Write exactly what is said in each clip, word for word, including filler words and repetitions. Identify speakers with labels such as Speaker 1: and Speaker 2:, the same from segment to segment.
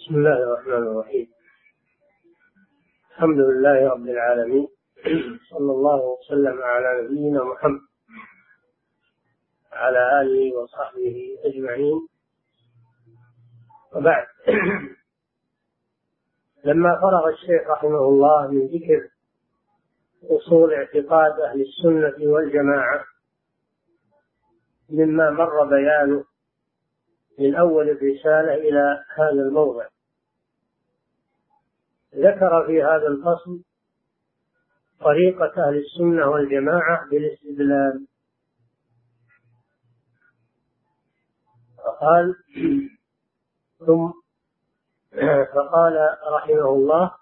Speaker 1: بسم الله الرحمن الرحيم. الحمد لله رب العالمين، صلى الله وسلم على نبينا محمد على آله وصحبه أجمعين، وبعد. لما فرغ الشيخ رحمه الله من ذكر أصول اعتقاد أهل السنة والجماعة مما مر بيانه من أول الرسالة إلى هذا الموضع، ذكر في هذا الفصل طريقة أهل السنة والجماعة بالاستدلال، فقال ثم فقال رحمه الله: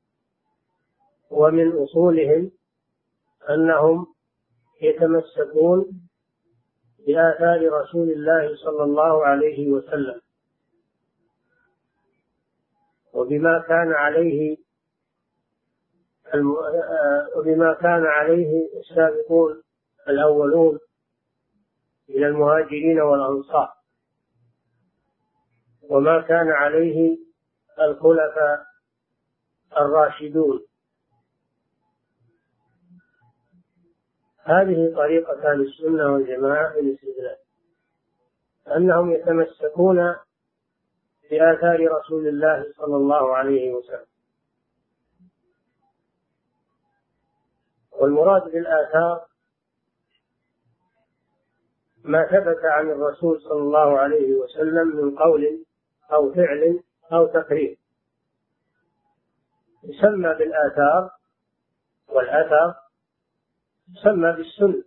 Speaker 1: ومن أصولهم أنهم يتمسكون بآثار رسول الله صلى الله عليه وسلم وبما كان عليه وبما كان عليه السابقون الأولون من المهاجرين والأنصار، وما كان عليه الخلفاء الراشدون. هذه طريقة أهل السنة والجماعة في الاستدلال، أنهم يتمسكون بآثار رسول الله صلى الله عليه وسلم. والمراد بالآثار ما ثبت عن الرسول صلى الله عليه وسلم من قول أو فعل أو تقرير، يسمى بالآثار، والأثر يسمى بالسنة،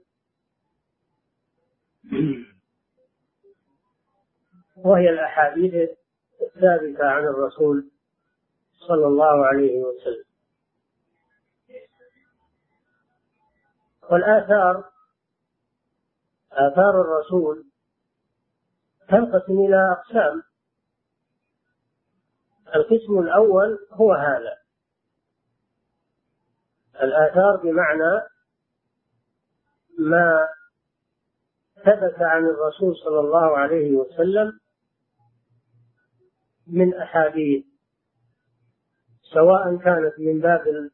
Speaker 1: وهي الأحاديث الثابتة عن الرسول صلى الله عليه وسلم. والآثار آثار الرسول تنقسم إلى أقسام. القسم الأول هو هذا، الآثار بمعنى ما ثبت عن الرسول صلى الله عليه وسلم من أحاديث، سواء كانت من باب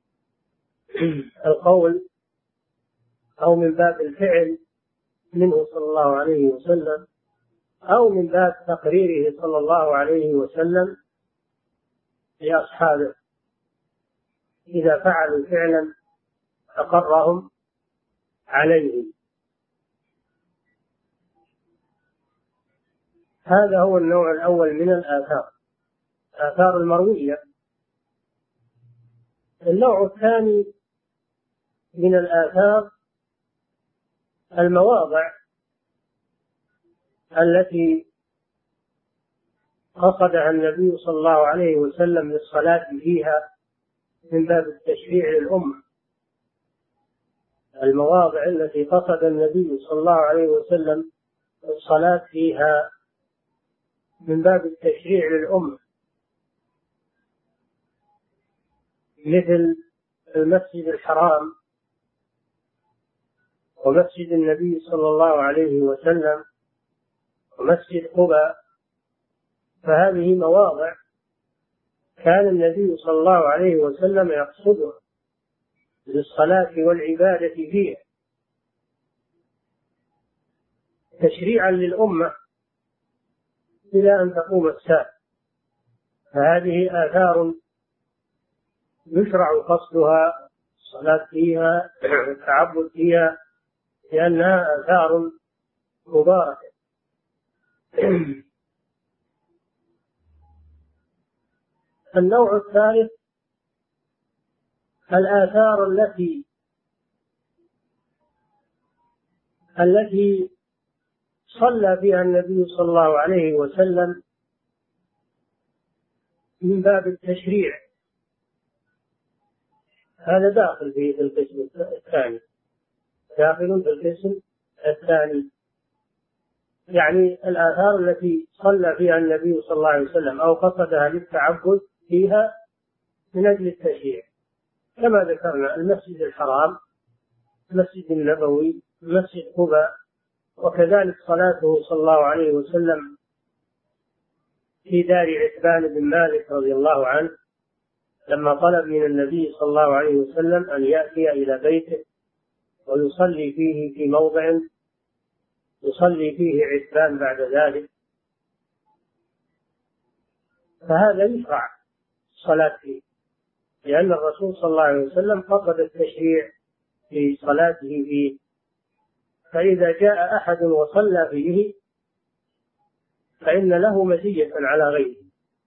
Speaker 1: القول أو من باب الفعل منه صلى الله عليه وسلم، أو من باب تقريره صلى الله عليه وسلم لأصحابه إذا فعلوا فعلا أقرهم عليه. هذا هو النوع الأول من الآثار، آثار المروية. النوع الثاني من الآثار المواضع التي قصدها النبي صلى الله عليه وسلم للصلاة فيها من باب التشريع للأمة، المواضع التي قصد النبي صلى الله عليه وسلم الصلاة فيها من باب التشريع للأمة، مثل المسجد الحرام ومسجد النبي صلى الله عليه وسلم ومسجد قباء. فهذه مواضع كان النبي صلى الله عليه وسلم يقصدها للصلاة والعبادة فيها تشريعا للأمة إلى أن تقوم الساعة. فهذه آثار يشرع قصدها الصلاة فيها والتعبد فيها لأنها آثار مباركة. النوع الثالث الآثار التي التي صلى فيها النبي صلى الله عليه وسلم من باب التشريع، هذا داخل في القسم الثاني، داخل في القسم الثاني، يعني الآثار التي صلى فيها النبي صلى الله عليه وسلم أو قصدها للتعبد فيها من أجل التشريع، كما ذكرنا المسجد الحرام، المسجد النبوي، مسجد قباء، وكذلك صلاته صلى الله عليه وسلم في دار عتبان بن مالك رضي الله عنه لما طلب من النبي صلى الله عليه وسلم أن يأتي إلى بيته ويصلي فيه في موضع يصلي فيه عتبان بعد ذلك، فهذا يشرع الصلاة فيه، لأن الرسول صلى الله عليه وسلم فقد التشريع في صلاته فيه، فإذا جاء أحد وصلى فيه فإن له مزية على غيره.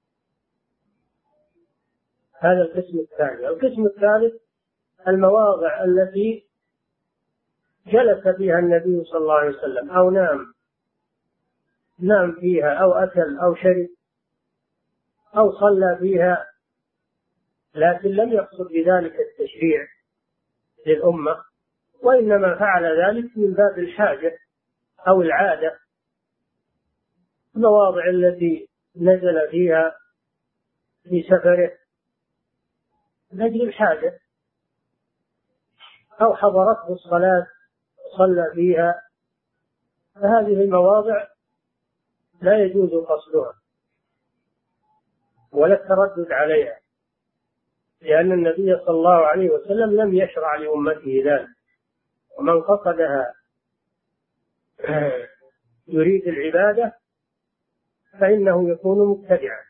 Speaker 1: هذا القسم الثاني. القسم الثالث المواضع التي جلس فيها النبي صلى الله عليه وسلم أو نام نام فيها أو أكل أو شرب أو صلى فيها، لكن لم يقصد بذلك التشريع للأمة، وإنما فعل ذلك من باب الحاجة أو العادة. المواضع التي نزل فيها في سفره لأجل الحاجة أو حضرته الصلاة صلى فيها، فهذه المواضع لا يجوز قصدها ولا التردد عليها، لأن النبي صلى الله عليه وسلم لم يشرع لأمته ذلك، ومن قصدها يريد العبادة فإنه يكون مبتدعا.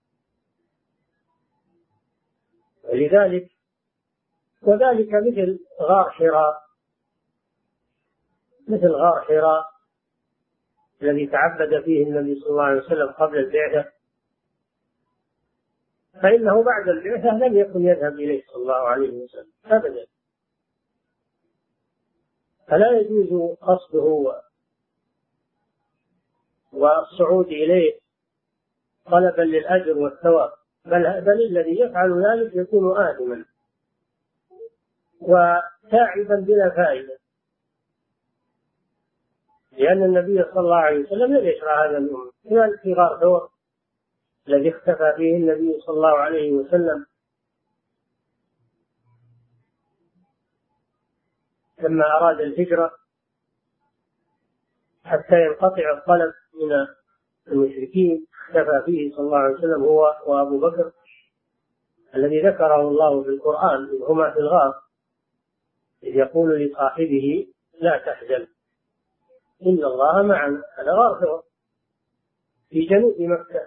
Speaker 1: ولذلك وذلك مثل غار حراء مثل غار حراء الذي تعبد فيه النبي صلى الله عليه وسلم قبل البعثة، فإنه بعد البعثة لم يكن يذهب إليه صلى الله عليه وسلم أبدا، فلا يجوز قصده والصعود إليه طلبا للأجر والثواب، بل, بل الذي يفعل ذلك يكون آثما وتاعبا بلا فائدة، لأن النبي صلى الله عليه وسلم لم يشرع هذا الأمر. كذلك في غار ثور الذي اختفى فيه النبي صلى الله عليه وسلم لما أراد الهجرة حتى ينقطع الطلب من المشركين، اختفى فيه صلى الله عليه وسلم هو وأبو بكر الذي ذكره الله في القرآن إذ هما في الغار إذ يقول لصاحبه لا تحزن إن الله معنا. هذا غار ثور في جنوب مكة،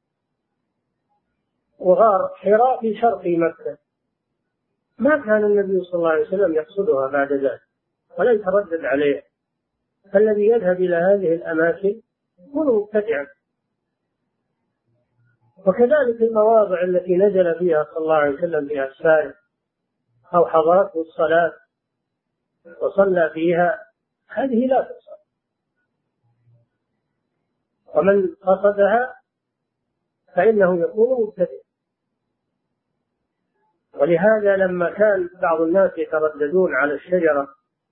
Speaker 1: وغار حراء في شرق مكة، ما كان النبي صلى الله عليه وسلم يقصدها بعد ذلك ولا يتردد عليها، فالذي يذهب إلى هذه الأماكن يكون مبتدعا. وكذلك المواضع التي نزل فيها صلى الله عليه وسلم في أسفاره أو حضرته الصلاة وصلى فيها هذه لا تصح، ومن قصدها فإنه يكون مبتدع. ولهذا لما كان بعض الناس يترددون على الشجرة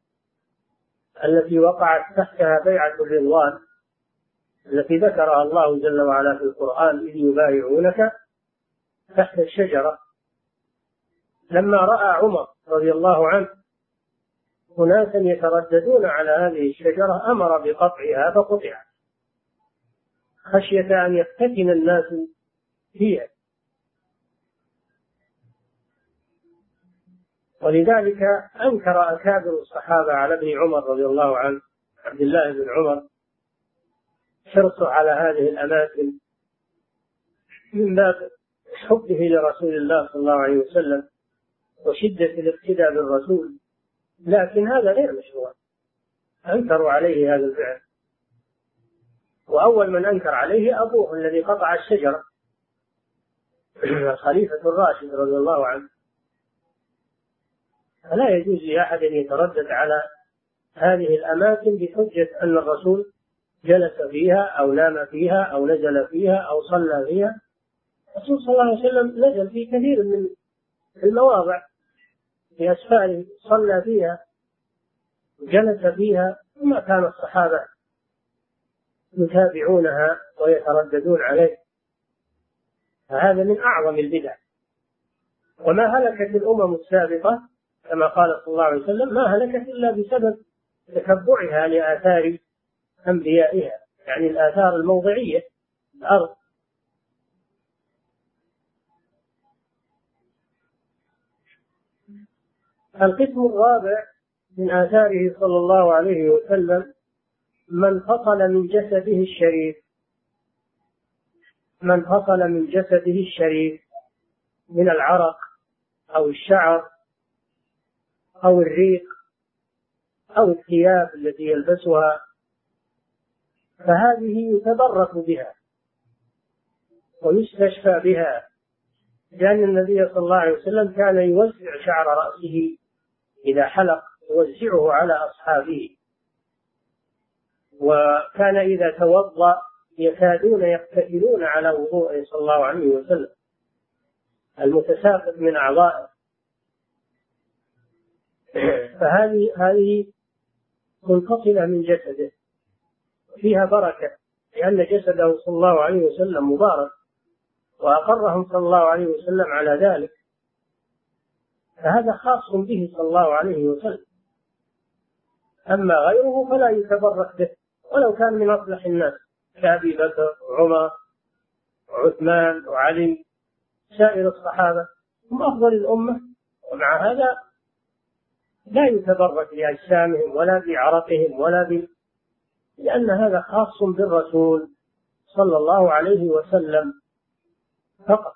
Speaker 1: التي وقعت تحتها بيعة الرضوان التي ذكرها الله جل وعلا في القرآن إذ يبايعونك تحت الشجرة، لما رأى عمر رضي الله عنه أناسا يترددون على هذه الشجرة أمر بقطعها فقطعت خشية أن يفتتن الناس فيها. ولذلك أنكر أكابر الصحابة على ابن عمر رضي الله عنه عبد الله بن عمر حرصه على هذه الأماكن من باب حبه لرسول الله صلى الله عليه وسلم وشدة الاقتداء بالرسول، لكن هذا غير مشروع، أنكروا عليه هذا الفعل. وأول من أنكر عليه أبوه الذي قطع الشجرة الخليفة الراشد رضي الله عنه. فلا يجوز لأحد أن يتردد على هذه الأماكن بحجة أن الرسول جلس فيها أو نام فيها أو نزل فيها أو صلى فيها. الرسول صلى الله عليه وسلم نزل في كثير من المواضع في أسفاره صلى فيها وجلس فيها، وما كان الصحابة يتابعونها ويترددون عليه، فهذا من أعظم البدع. وما هلكت الأمم السابقة كما قال صلى الله عليه وسلم ما هلكت إلا بسبب تتبعها لآثار أنبيائها، يعني الآثار الموضعية الأرض القسم الرابع من آثاره صلى الله عليه وسلم من فصل من جسده الشريف من فصل من جسده الشريف من العرق أو الشعر أو الريق أو الثياب التي يلبسها، فهذه يتبرك بها ويستشفى بها، لأن النبي صلى الله عليه وسلم كان يوزع شعر رأسه إذا حلق يوزعه على أصحابه، وكان إذا توضأ يكادون يقتتلون على وضوءه صلى الله عليه وسلم المتساقط من أعضائه. فهذه هذه منفصلة من جسده فيها بركة، لأن جسده صلى الله عليه وسلم مبارك وأقرهم صلى الله عليه وسلم على ذلك، فهذا خاص به صلى الله عليه وسلم. أما غيره فلا يتبرك به ولو كان من أصلح الناس كأبي بكر وعمر وعثمان وعلي سائر الصحابة هم أفضل الأمة، ومع هذا لا يتبرك بأجسامهم ولا بعرقهم ولا ب... لأن هذا خاص بالرسول صلى الله عليه وسلم فقط.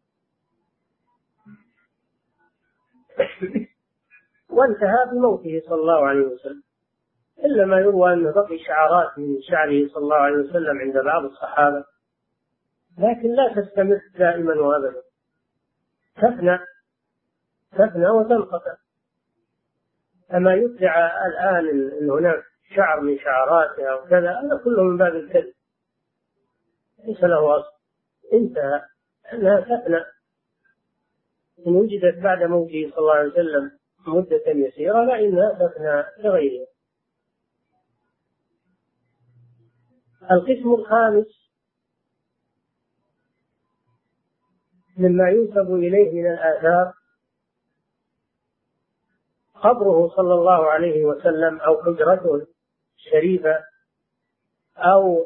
Speaker 1: وانتهى بموته صلى الله عليه وسلم، إلا ما يروى أنه بقي شعرات من شعره صلى الله عليه وسلم عند بعض الصحابة، لكن لا تستمر دائما وأبدا، تفنى تفنى وتنقطع. أما يدعى الآن أن هناك شعر من شعراته أو كذا، هذا كله من باب الكذب ليس له أصل، انتهى، أنها تفنى. إن وجدت بعد موته صلى الله عليه وسلم مدة يسيرة فإنها تفنى لغيره. القسم الخامس مما ينسب إليه من الآثار قبره صلى الله عليه وسلم أو حجرته الشريفة أو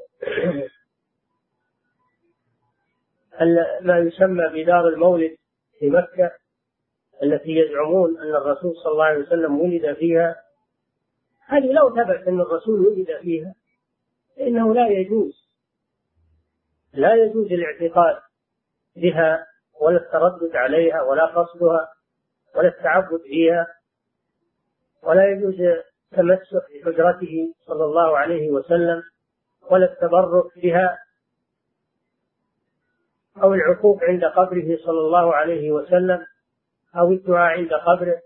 Speaker 1: ما يسمى بدار المولد في مكة التي يزعمون أن الرسول صلى الله عليه وسلم ولد فيها. هذه لو ثبت أن الرسول ولد فيها فإنه لا يجوز لا يجوز الاعتقاد بها ولا التردد عليها ولا قصدها ولا التعبد فيها، ولا يجوز التمسك بحجرته صلى الله عليه وسلم ولا التبرك بها أو العكوف عند قبره صلى الله عليه وسلم أو الدعاء عند قبره،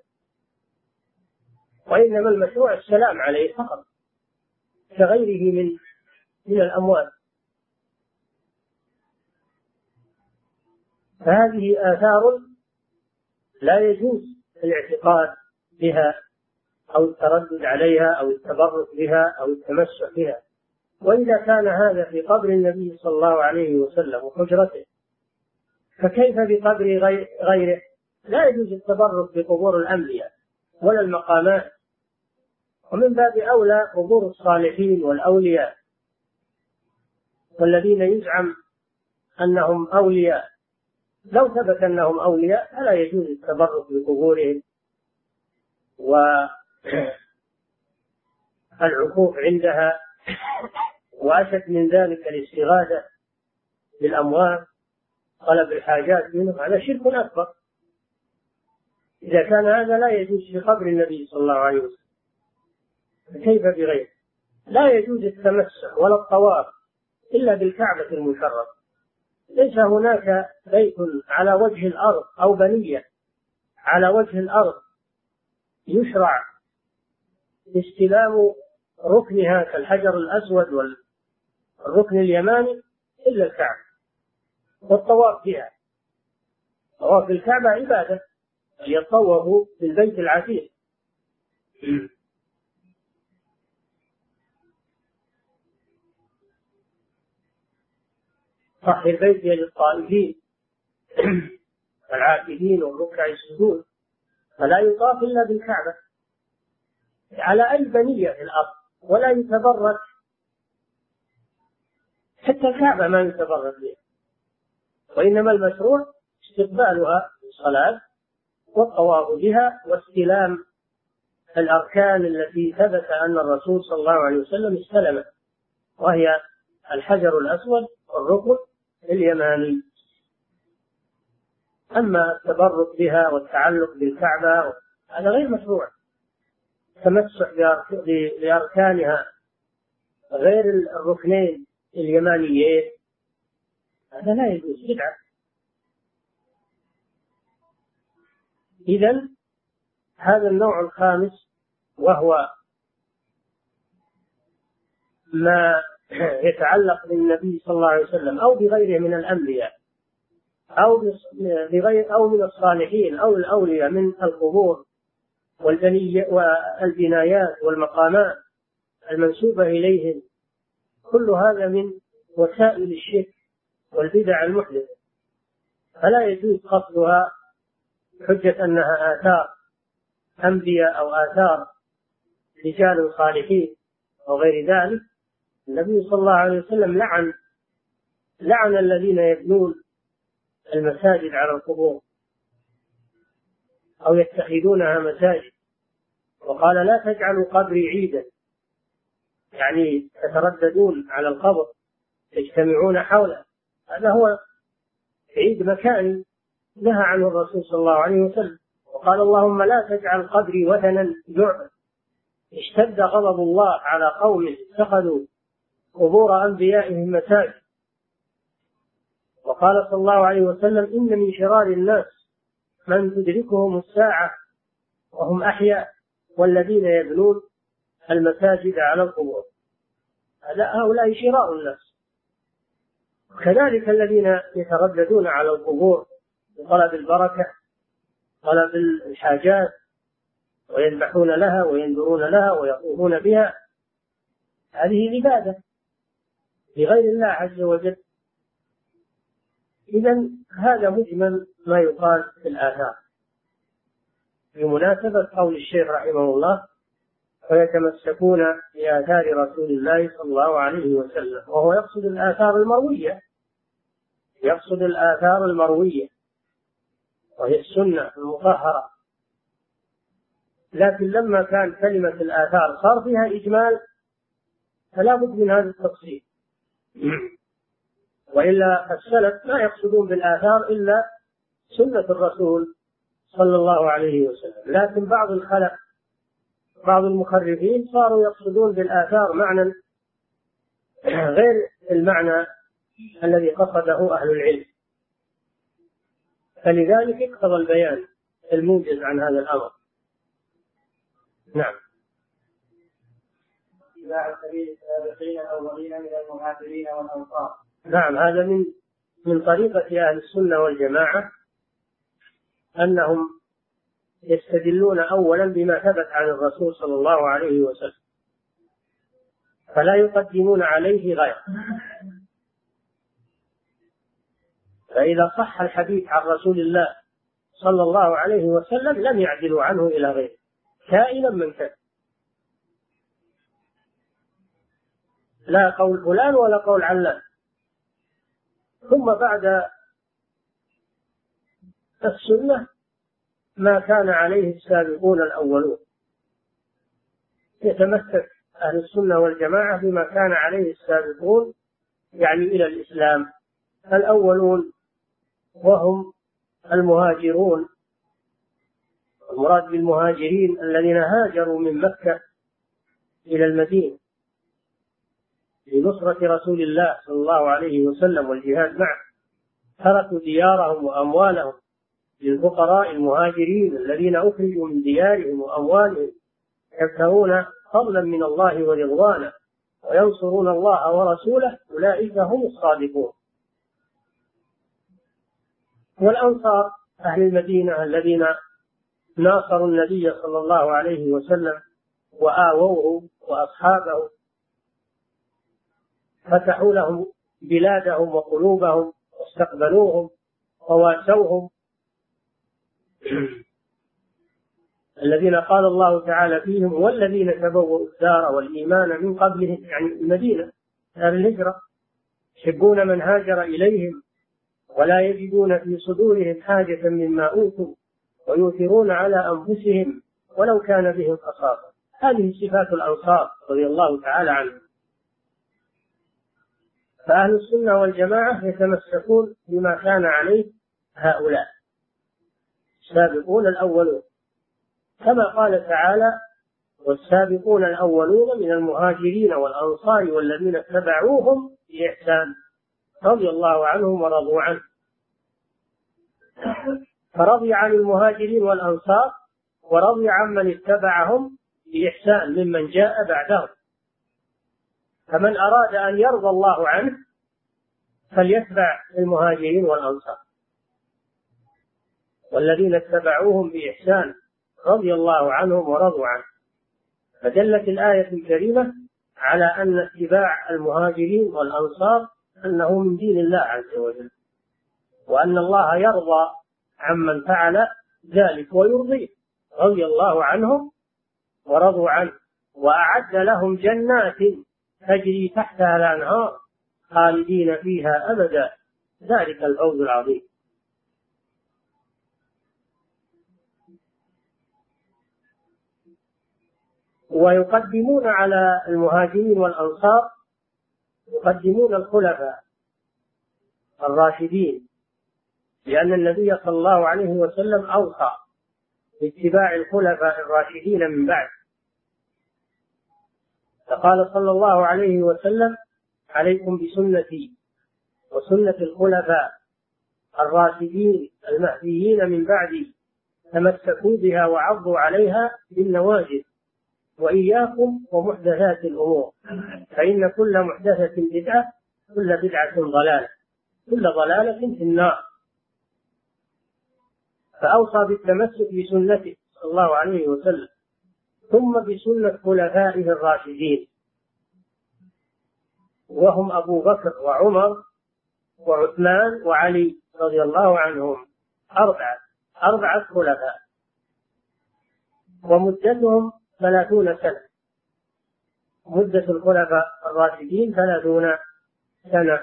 Speaker 1: وإنما المشروع السلام عليه فقط كغيره من من الأموات. فهذه آثار لا يجوز الاعتقاد بها أو التردد عليها أو التبرك بها أو التمسك بها. وإذا كان هذا في قبر النبي صلى الله عليه وسلم وحجرته فكيف بقبر غيره؟ لا يجوز التبرك بقبور الأنبياء ولا المقامات، ومن باب أولى قبور الصالحين والأولياء والذين يزعم أنهم أولياء. لو ثبت أنهم أولياء فلا يجوز التبرك بقبورهم والعكوف عندها، وأشد من ذلك الاستغاثة بالأموات طلب الحاجات منهم، هذا شرك أكبر. إذا كان هذا لا يجوز في قبر النبي صلى الله عليه وسلم فكيف بغيره؟ لا يجوز التمسح ولا الطواف إلا بالكعبة المشرفة. ليس هناك بيت على وجه الأرض أو بنية على وجه الأرض يشرع استلام ركنها كالحجر الأسود والركن اليماني إلا الكعبة والطواف بها. طواف الكعبة عبادة، يطوفوا بالبيت العتيق. طهر بيتي للطائفين العاكفين والركع السجود، فلا يطاف إلا بالكعبة على أي بنية في الأرض، ولا يتبرك حتى الكعبة ما يتبرك بها، وإنما المشروع استقبالها بالصلاة والطواف بها واستلام الأركان التي ثبت أن الرسول صلى الله عليه وسلم استلمها، وهي الحجر الأسود والركن اليماني. أما التبرك بها والتعلق بالكعبة هذا غير مشروع. التمسح بأركانها غير الركنين اليمانيين هذا لا يجوز، بدعة. إذن هذا النوع الخامس وهو ما يتعلق بالنبي صلى الله عليه وسلم أو بغيره من الأنبياء أو بغير أو من الصالحين أو الأولياء من القبور والبنايات والمقامات المنسوبة إليهم، كل هذا من وسائل الشرك والبدع المحدثة، فلا يجوز قصدها حجة أنها آثار أنبياء أو آثار رجال صالحين أو غير ذلك. النبي صلى الله عليه وسلم لعن لعن الذين يبنون المساجد على القبور أو يتخذونها مساجد، وقال لا تجعلوا قبري عيدا، يعني تترددون على القبر تجتمعون حوله، هذا هو عيد مكاني نهى عنه الرسول صلى الله عليه وسلم. وقال اللهم لا تجعل قبري وثنا يعبد. اشتد غضب الله على قوم اتخذوا قبور أنبيائهم مساجد. وقال صلى الله عليه وسلم إن من شرار الناس من تدركهم الساعة وهم أحياء والذين يبنون المساجد على القبور. هؤلاء شرار الناس. كذلك الذين يترددون على القبور بطلب البركة طلب الحاجات ويذبحون لها وينذرون لها ويطوفون بها، هذه عبادة لغير الله عز وجل. إذن هذا مجمل ما يقال في الآثار بمناسبة قول الشيخ رحمه الله ويتمسكون بآثار رسول الله صلى الله عليه وسلم، وهو يقصد الآثار المروية يقصد الآثار المروية وهي السنة المطهرة. لكن لما كان كلمة الآثار صار فيها إجمال فلا بد من هذا التفصيل، وإلا السلف لا يقصدون بالآثار إلا سنة الرسول صلى الله عليه وسلم. لكن بعض الخلق بعض المخرفين صاروا يقصدون بالآثار معنى غير المعنى الذي قصده أهل العلم، فلذلك اقتضى البيان الموجز عن هذا الأمر. نعم. اتباع سبيل السابقين الأولين من المهاجرين والأنصار. نعم، هذا من من طريقة أهل السنة والجماعة أنهم يستدلون أولا بما ثبت عن الرسول صلى الله عليه وسلم، فلا يقدمون عليه غيره. فإذا صح الحديث عن رسول الله صلى الله عليه وسلم لم يعدلوا عنه إلى غيره كائنا من كان، لا قول فلان ولا قول علان. ثم بعد السنة ما كان عليه السابقون الأولون، يتمسك أهل السنة والجماعة بما كان عليه السابقون يعني إلى الإسلام الأولون، وهم المهاجرون. المراد بالمهاجرين الذين هاجروا من مكة إلى المدينة لنصرة رسول الله صلى الله عليه وسلم والجهاد معه، تركوا ديارهم وأموالهم للفقراء المهاجرين الذين أخرجوا من ديارهم وأموالهم يبتغون فضلا من الله ورضوانا وينصرون الله ورسوله، أولئك هم الصادقون. والأنصار أهل المدينة الذين ناصروا النبي صلى الله عليه وسلم وآووه وأصحابه، فتحوا لهم بلادهم وقلوبهم واستقبلوهم وواسوهم، الذين قال الله تعالى فيهم والذين تبوأوا الدار والإيمان من قبلهم، يعني المدينة دار الهجرة، يحبون من هاجر إليهم ولا يجدون في صدورهم حاجة مما أوتوا ويؤثرون على أنفسهم ولو كان بهم خصاصة. هذه صفات الأنصار رضي الله تعالى عنهم. فأهل السنة والجماعة يتمسكون بما كان عليه هؤلاء السابقون الأولون، كما قال تعالى: والسابقون الأولون من المهاجرين والأنصار والذين اتبعوهم بإحسان رضي الله عنهم ورضوا عنه. فرضي عن المهاجرين والأنصار ورضي عن من اتبعهم بإحسان ممن جاء بعدهم. فمن أراد أن يرضى الله عنه فليتبع المهاجرين والأنصار والذين اتبعوهم بإحسان رضي الله عنهم ورضوا عنه. فدلت الآية الكريمة على أن اتباع المهاجرين والأنصار أنه من دين الله عز وجل، وأن الله يرضى عمن فعل ذلك ويرضيه رضي الله عنهم ورضوا عنه، وأعد لهم جنات تجري تحتها الأنهار خالدين فيها أبدا، ذلك الفوز العظيم. ويقدمون على المهاجرين والأنصار يقدمون الخلفاء الراشدين، لأن النبي صلى الله عليه وسلم أوصى باتباع الخلفاء الراشدين من بعد، فقال صلى الله عليه وسلم: عليكم بسنتي وسنة الخلفاء الراشدين المهديين من بعدي، تمسكوا بها وعضوا عليها بالنواجذ، وإياكم ومحدثات الأمور، فإن كل محدثة بدعة، كل بدعة ضلالة، كل ضلالة في النار. فأوصى بالتمسك بسنته صلى الله عليه وسلم، ثم بسنة خلفائه الراشدين، وهم أبو بكر وعمر وعثمان وعلي رضي الله عنهم، أربعة أربعة خلفاء، ومدتهم ثلاثون سنة. مدة الخلفاء الراشدين ثلاثون سنة.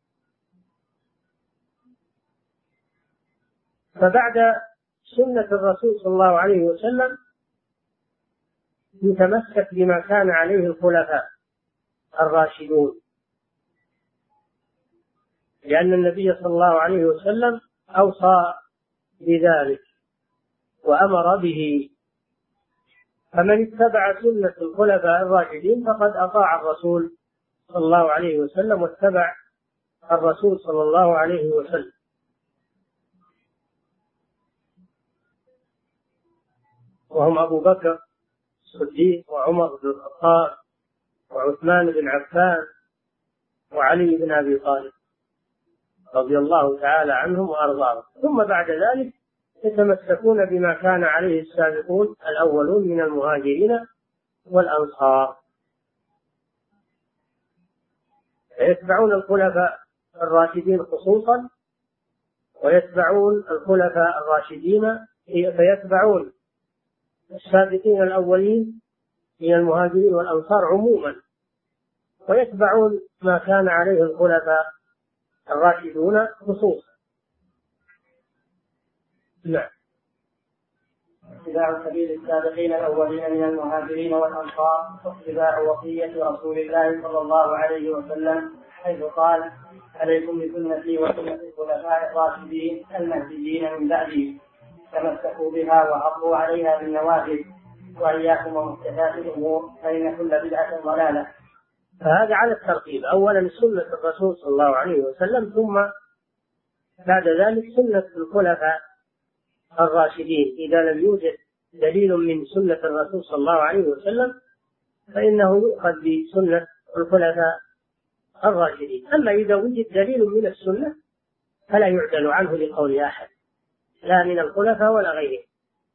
Speaker 1: فبعد سنة الرسول صلى الله عليه وسلم يتمسك بما كان عليه الخلفاء الراشدون، لأن النبي صلى الله عليه وسلم أوصى بذلك وأمر به. فمن اتبع سنة الخلفاء الراشدين فقد أطاع الرسول صلى الله عليه وسلم واتبع الرسول صلى الله عليه وسلم. وهم أبو بكر الصديق وعمر بن الخطاب وعثمان بن عفان وعلي بن أبي طالب رضي الله تعالى عنهم وأرضاهم. ثم بعد ذلك يتمسكون بما كان عليه السابقون الأولون من المهاجرين والأنصار، فيتبعون الخلفاء الراشدين خصوصا، ويتبعون الخلفاء الراشدين فيتبعون السابقين الأولين من المهاجرين والأنصار عموما، ويتبعون ما كان عليه الخلفاء الراشدون خصوصا. نعم.
Speaker 2: اتباع سبيل السابقين الأولين من المهاجرين والأنصار واتباع وصية رسول الله صلى الله عليه وسلم، حيث قال: عليكم بسنتي وسنة الخلفاء الراشدين المهديين من بعدي، تمسكوا بها وعضوا عليها بالنواجذ، وإياكم ومحدثات الأمور، فإن كل بدعة ضلالة.
Speaker 1: فهذا على الترتيب: أولا سنة الرسول صلى الله عليه وسلم، ثم بعد ذلك سنة الخلفاء الراشدين. إذا لم يوجد دليل من سنة الرسول صلى الله عليه وسلم فإنه يؤخذ بسنة الخلفاء الراشدين. أما إذا وجد دليل من السنة فلا يعدل عنه لقول أحد، لا من الخلفاء ولا غيره.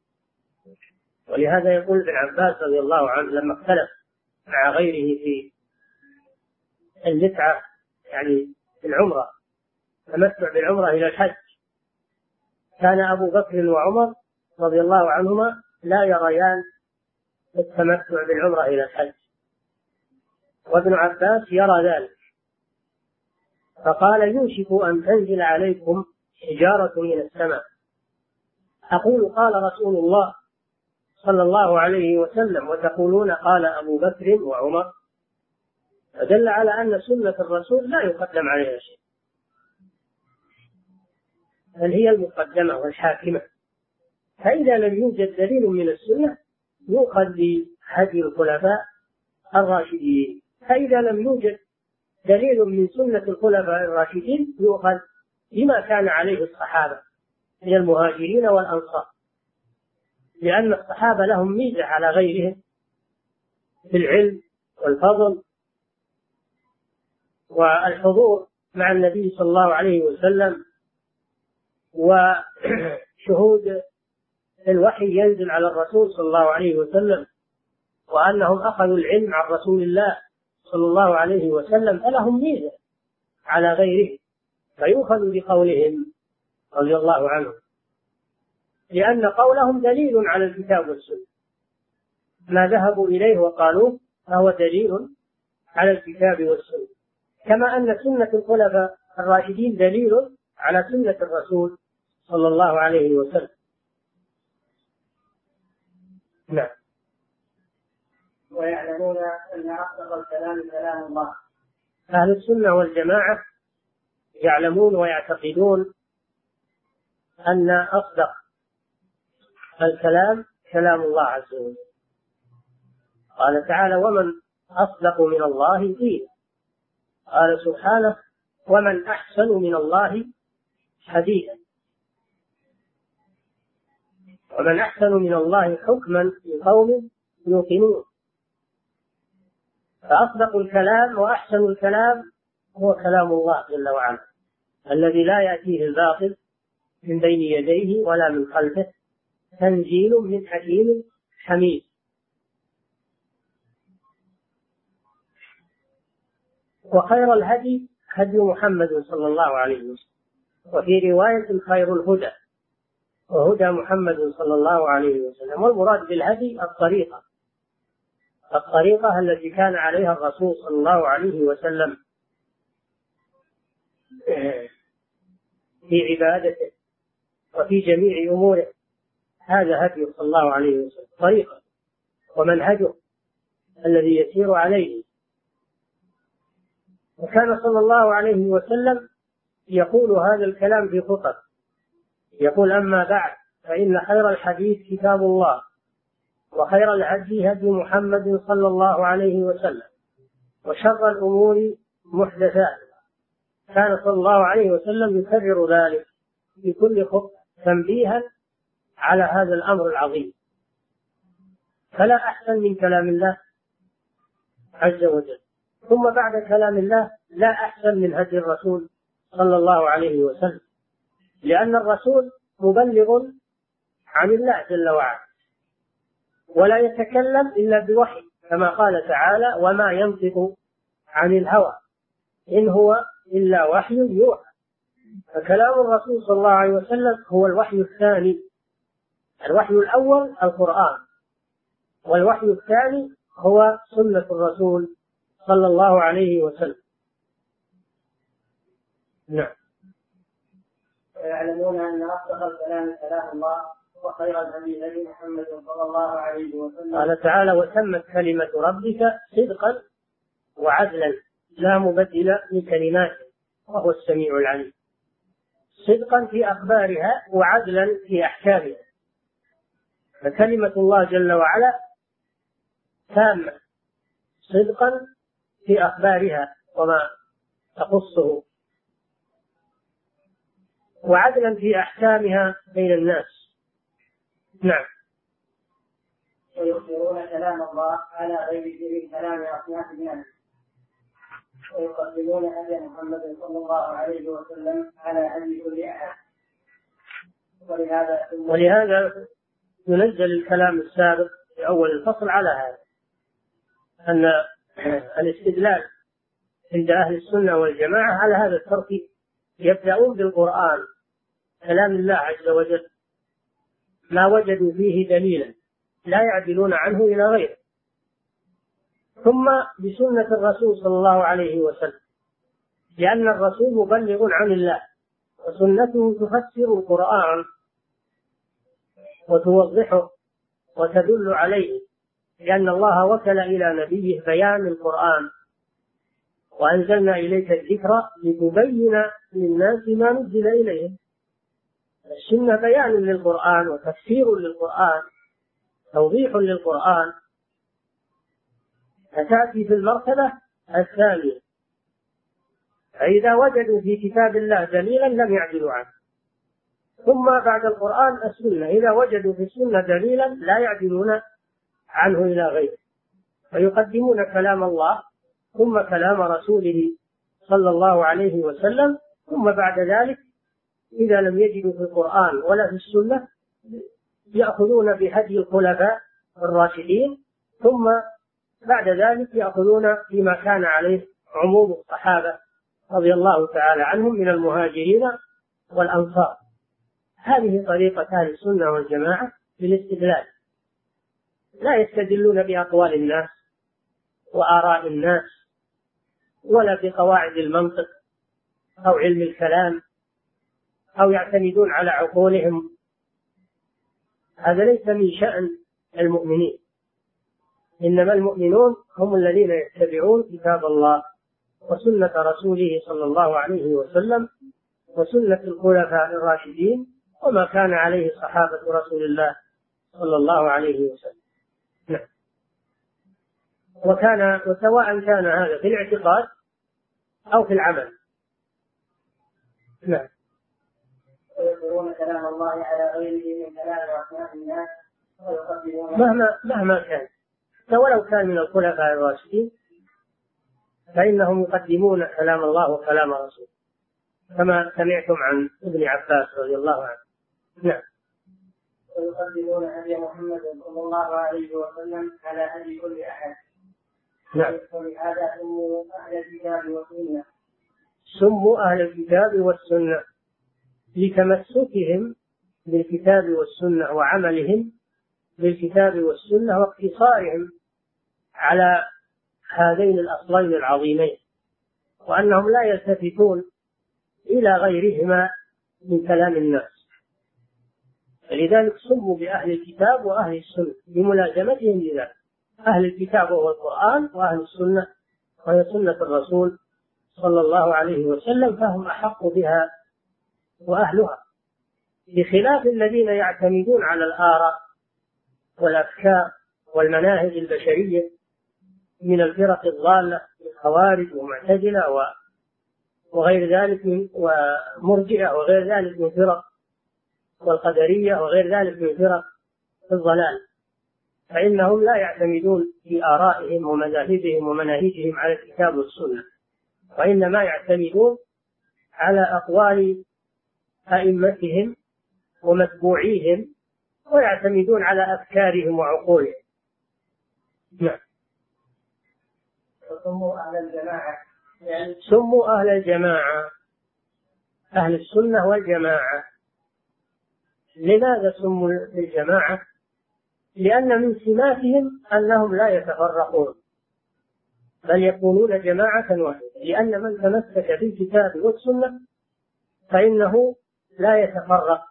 Speaker 1: ولهذا يقول ابن عباس رضي الله عنه لما اختلف مع غيره في المتعة، يعني العمرة، تمتع بالعمرة إلى الحج، كان أبو بكر وعمر رضي الله عنهما لا يريان التمتع بالعمرة إلى الحج، وابن عباس يرى ذلك، فقال: يوشك أن تنزل عليكم حجارة من السماء أقول قال رسول الله صلى الله عليه وسلم وتقولون قال أبو بكر وعمر، فدل على أن سنة الرسول لا يقدم عليها شيء، بل هي المقدمة والحاكمة. فإذا لم يوجد دليل من السنة يؤخذ بهدي الخلفاء الراشدين، فإذا لم يوجد دليل من سنة الخلفاء الراشدين يؤخذ بما كان عليه الصحابة من المهاجرين والأنصار، لأن الصحابة لهم ميزة على غيرهم في العلم والفضل والحضور مع النبي صلى الله عليه وسلم، وشهود الوحي ينزل على الرسول صلى الله عليه وسلم، وأنهم أخذوا العلم عن رسول الله صلى الله عليه وسلم، فلهم ميزة على غيرهم، فيؤخذ بقولهم رضي الله عنهم، لأن قولهم دليل على الكتاب والسنة، ما ذهبوا إليه وقالوه فهو دليل على الكتاب والسنة، كما أن سنة الخلفاء الراشدين دليل على سنة الرسول صلى الله عليه وسلم. نعم.
Speaker 2: ويعلمون أن أصدق الكلام كلام الله.
Speaker 1: أهل السنة والجماعة يعلمون ويعتقدون أن أصدق الكلام كلام الله عز وجل. قال تعالى: ومن أصدق من الله قيلا. قال سبحانه: ومن أحسن من الله حديثا. ومن أحسن من الله حكما لقوم يوقنون. فأصدق الكلام وأحسن الكلام هو كلام الله جل وعلا، الذي لا يأتيه الباطل من بين يديه ولا من خلفه، تنزيل من حكيم حميد. وخير الهدي هدي محمد صلى الله عليه وسلم، وفي رواية خير الهدى وهدى محمد صلى الله عليه وسلم. والمراد بالهدي الطريقة الطريقة التي كان عليها الرسول صلى الله عليه وسلم في عبادته وفي جميع أموره، هذا هدي صلى الله عليه وسلم، طريقة ومنهجه الذي يسير عليه. وكان صلى الله عليه وسلم يقول هذا الكلام في خطب، يقول: أما بعد، فإن خير الحديث كتاب الله، وخير الهدي هدي محمد صلى الله عليه وسلم، وشر الأمور محدثاتها. كان صلى الله عليه وسلم يكرر ذلك في كل خطبة تنبيها على هذا الأمر العظيم. فلا أحسن من كلام الله عز وجل. ثم بعد كلام الله لا أحسن من هدي الرسول صلى الله عليه وسلم، لأن الرسول مبلغ عن الله جل وعلا، ولا يتكلم إلا بوحي، كما قال تعالى: وما ينطق عن الهوى إن هو إلا وحي يوحى. فكلام الرسول صلى الله عليه وسلم هو الوحي الثاني. الوحي الأول القرآن، والوحي الثاني هو سنة الرسول صلى الله عليه وسلم. نعم.
Speaker 2: ويعلمون أن أصدق الكلام كلام الله، وخير الهدي هدي محمد صلى الله عليه وسلم.
Speaker 1: قال تعالى: وتمت كلمة ربك صدقا وعدلا لا مبدل لكلماته وهو السميع العليم. صدقا في أخبارها وعدلا في أحكامها. فكلمة الله جل وعلا تامة، صدقا في أخبارها وما تخصه، وعدلا في أحكامها بين الناس. نعم.
Speaker 2: ويخبرون كلام الله على غير ذكر كلام أصناف الناس، ويقدمون هدي محمد صلى الله عليه وسلم على هدي كل أحد. ولهذا
Speaker 1: ولهذا ينزل الكلام السابق في أول الفصل على هذا، أن الاستدلال عند أهل السنة والجماعة على هذا الترتيب. يبدأون بالقرآن كلام الله عز وجل، ما وجدوا فيه دليلا لا يعدلون عنه إلى غيره، ثم بسنة الرسول صلى الله عليه وسلم، لأن الرسول مبلغ عن الله، وسنته تفسر القرآن وتوضحه وتدل عليه، لأن الله وكل إلى نبيه بيان القرآن، وأنزلنا إليك الذكر لتبين للناس ما نزل إليهم. السنة بيان للقرآن وتفسير للقرآن، توضيح للقرآن، فتأتي في المرتبة الثانية. فإذا وجدوا في كتاب الله دليلا لم يعدلوا عنه، ثم بعد القرآن السنة، إذا وجدوا في السنة دليلا لا يعدلون عنه إلى غيره، فيقدمون كلام الله ثم كلام رسوله صلى الله عليه وسلم، ثم بعد ذلك إذا لم يجدوا في القرآن ولا في السنة يأخذون بهدي الخلفاء الراشدين، ثم بعد ذلك يأخذون بما كان عليه عموم الصحابة رضي الله تعالى عنهم من المهاجرين والأنصار. هذه طريقة أهل السنة والجماعة في الاستدلال، لا يستدلون بأقوال الناس وآراء الناس ولا بقواعد المنطق أو علم الكلام أو يعتمدون على عقولهم، هذا ليس من شأن المؤمنين. إنما المؤمنون هم الذين يتبعون كتاب الله وسنة رسوله صلى الله عليه وسلم وسنة الخلفاء الراشدين وما كان عليه صحابة رسول الله صلى الله عليه وسلم. نعم. وكان وسواء كان هذا في الاعتقاد أو في العمل. نعم.
Speaker 2: ويذكرون كلام الله على غيره من كلام أصناف الناس ويقدمون
Speaker 1: مهما مهما كان، ولو كان من الخلفاء الراشدين فإنهم يقدمون كلام الله وكلام رسوله، كما سمعتم عن ابن عباس رضي الله عنه. نعم.
Speaker 2: ويقدمون هدي محمد صلى الله عليه وسلم على هدي كل أحد.
Speaker 1: نعم.
Speaker 2: ولهذا سموا أهل الكتاب والسنة.
Speaker 1: سموا أهل الكتاب والسنة لتمسكهم بالكتاب والسنة وعملهم بالكتاب والسنة واقتصارهم على هذين الأصلين العظيمين، وأنهم لا يلتفتون إلى غيرهما من كلام الناس. فلذلك سموا بأهل الكتاب وأهل السنة بملازمتهم لذلك. أهل الكتاب هو القرآن، وأهل السنة وهي سنة الرسول صلى الله عليه وسلم، فهم أحق بها وأهلها، بخلاف الذين يعتمدون على الآراء والأفكار والمناهج البشرية من الفرق الضالة، الخوارج ومعتزلة وغير ذلك من ومرجئة وغير ذلك من فرق، والقدرية وغير ذلك من فرق الضلال، فإنهم لا يعتمدون في آرائهم ومذاهبهم ومناهجهم على الكتاب والسنة، وإنما يعتمدون على أقوال أئمتهم ومتبوعيهم، ويعتمدون على أفكارهم وعقولهم. نعم.
Speaker 2: وسموا أهل الجماعة
Speaker 1: يعني سموا أهل الجماعة، أهل السنة والجماعة. لماذا سموا الجماعة؟ لأن من سماتهم أنهم لا يتفرقون بل يكونون جماعة واحدة، لأن من تمسك بالكتاب والسنة فإنه لا يتفرق.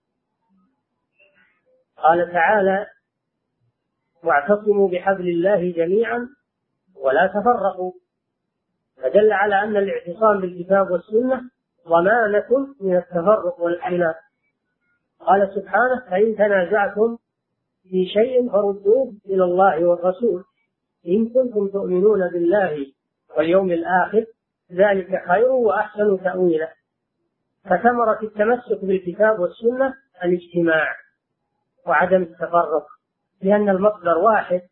Speaker 1: قال تعالى: واعتصموا بحبل الله جميعا ولا تفرقوا، فدل على أن الاعتصام بالكتاب والسنة ضمانة من التفرق والاختلاف. قال سبحانه: فإن تنازعتم في شيء فردوه إلى الله والرسول إن كنتم تؤمنون بالله واليوم الآخر ذلك خير وأحسن تأويلا. فثمرة التمسك بالكتاب والسنة الاجتماع وعدم التفرق، لأن المصدر واحد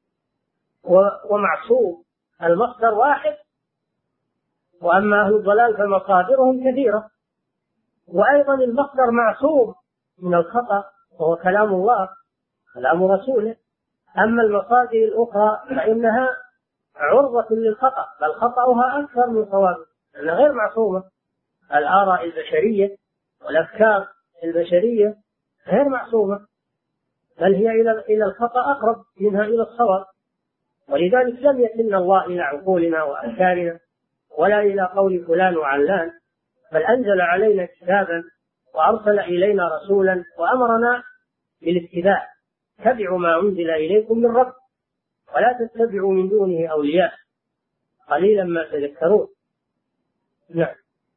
Speaker 1: ومعصوم، المصدر واحد، وأما أهل الضلال فمصادرهم كثيرة، وأيضا المصدر معصوم من الخطأ وهو كلام الله كلام رسوله. أما المصادر الأخرى فإنها عرضة للخطأ، بل خطأها أكثر من صوابه، لأنها غير معصومة. الآراء البشرية والأفكار البشرية غير معصومة، بل هي إلى الخطأ أقرب منها إلى الصواب. ولذلك لم يكن الله إلى عقولنا وأفكارنا ولا إلى قول فلان وعلان، بل أنزل علينا كتابا وأرسل إلينا رسولا وأمرنا بالاتباع، اتبعوا ما أنزل إليكم من رب ولا تتبعوا من دونه أولياء قليلا ما تذكرون. نعم.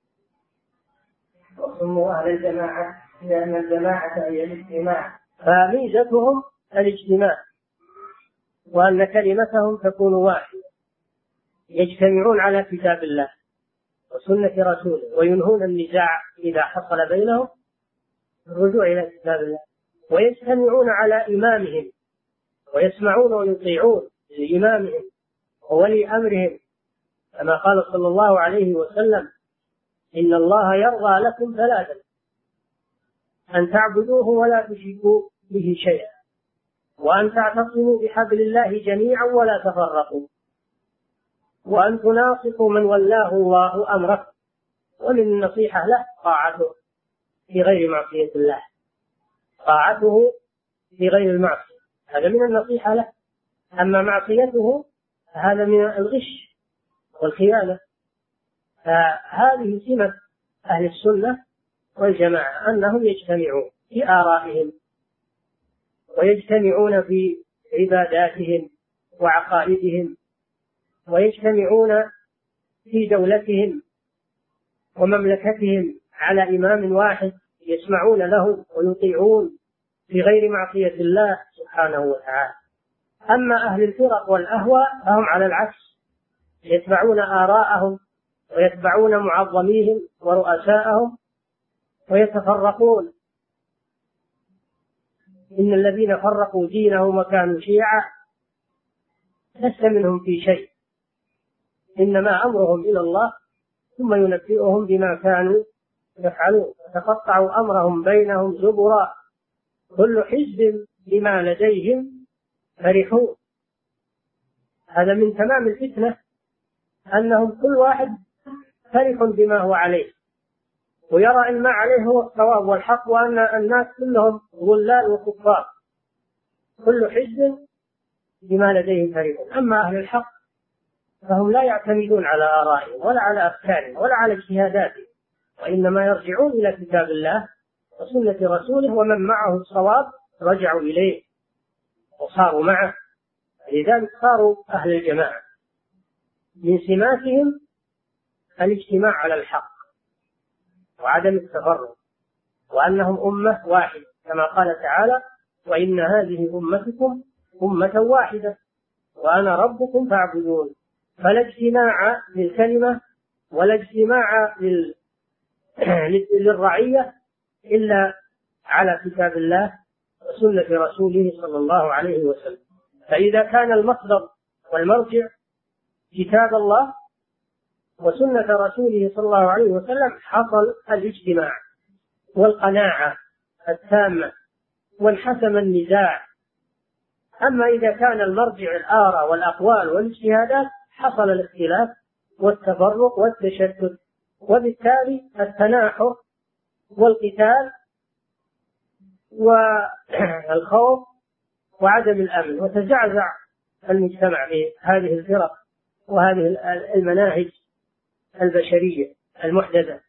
Speaker 2: وسموا أهل الجماعة لأن الجماعة هي الاجتماع،
Speaker 1: فميزتهم الاجتماع وأن كلمتهم تكون واحدة، يجتمعون على كتاب الله وسنة رسوله وينهون النزاع إذا حصل بينهم الرجوع إلى كتاب الله، ويجتمعون على إمامهم ويسمعون ويطيعون لإمامهم وولي أمرهم، كما قال صلى الله عليه وسلم: إن الله يرضى لكم ثلاثا: أن تعبدوه ولا تشركوا به شيئا، وأن تعتصموا بحبل الله جميعا ولا تفرقوا، وأن تناصحوا من ولاه الله أمركم. ومن النصيحة له طاعته في غير معصية الله، طاعته في غير المعصية، هذا من النصيحة له. أما معصيته هذا من الغش والخيانة. فهذه سمة أهل السنة والجماعة، أنهم يجتمعون في آرائهم ويجتمعون في عباداتهم وعقائدهم، ويجتمعون في دولتهم ومملكتهم على إمام واحد يسمعون له ويطيعون في غير معصية الله سبحانه وتعالى. أما أهل الفرق والأهواء فهم على العكس، يتبعون آراءهم ويتبعون معظميهم ورؤساءهم ويتفرقون. إن الذين فرقوا دينهم وكانوا شيعا لست منهم في شيء، إنما أمرهم إلى الله ثم ينبئهم بما كانوا يفعلون، وتقطعوا أمرهم بينهم زبرا كل حزب بما لديهم فرحون. هذا من تمام الفتنة، أنهم كل واحد فرح بما هو عليه ويرى أن ما عليه هو الصواب والحق، وأن الناس كلهم ضلال وكفار، كل حزب بما لديهم فرحون. أما أهل الحق فهم لا يعتمدون على آرائهم ولا على أفكارهم ولا على اجتهاداتهم، وإنما يرجعون إلى كتاب الله وسنة رسوله، ومن معه الصواب رجعوا إليه وصاروا معه، لذلك صاروا أهل الجماعة. من سماتهم الاجتماع على الحق وعدم التفرق، وأنهم أمة واحدة، كما قال تعالى: وإن هذه أمتكم أمة واحدة وأنا ربكم فاعبدون. فلا اجتماع للكلمة ولا اجتماع لل... للرعية إلا على كتاب الله وسنة رسوله صلى الله عليه وسلم. فإذا كان المصدر والمرجع كتاب الله وسنة رسوله صلى الله عليه وسلم حصل الاجتماع والقناعة التامة وانحسم النزاع. أما إذا كان المرجع الآراء والأقوال والاجتهادات حصل الاختلاف والتفرق والتشتت، وبالتالي التناحر والقتال والخوف وعدم الأمن، وتزعزع المجتمع بهذه الفرق وهذه المناهج البشرية المحدثة.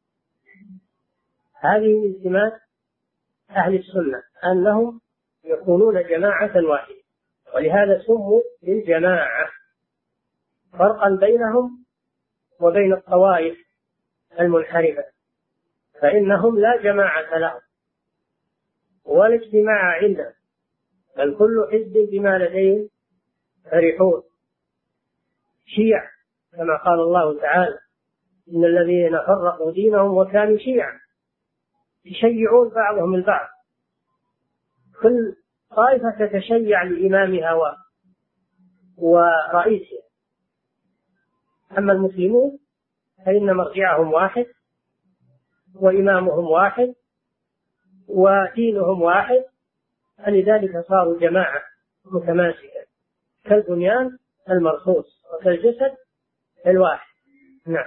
Speaker 1: هذه من سمات أهل السنة أنهم يكونون جماعة واحدة، ولهذا سموا بالجماعة، فرقا بينهم وبين الطوائف المنحرفة، فإنهم لا جماعة لهم ولا اجتماع عندهم، بل كل حزب بما لديهم فرحون. شيع كما قال الله تعالى: إن الذين فرقوا دينهم وكانوا شيعا يشيعون بعضهم البعض، كل طائفة تتشيع لإمامها ورئيسها. أما المسلمون فإن مرجعهم واحد وإمامهم واحد ودينهم واحد، فلذلك صاروا جماعة متماسكة كالبنيان المرصوص وكالجسد الواحد. نعم.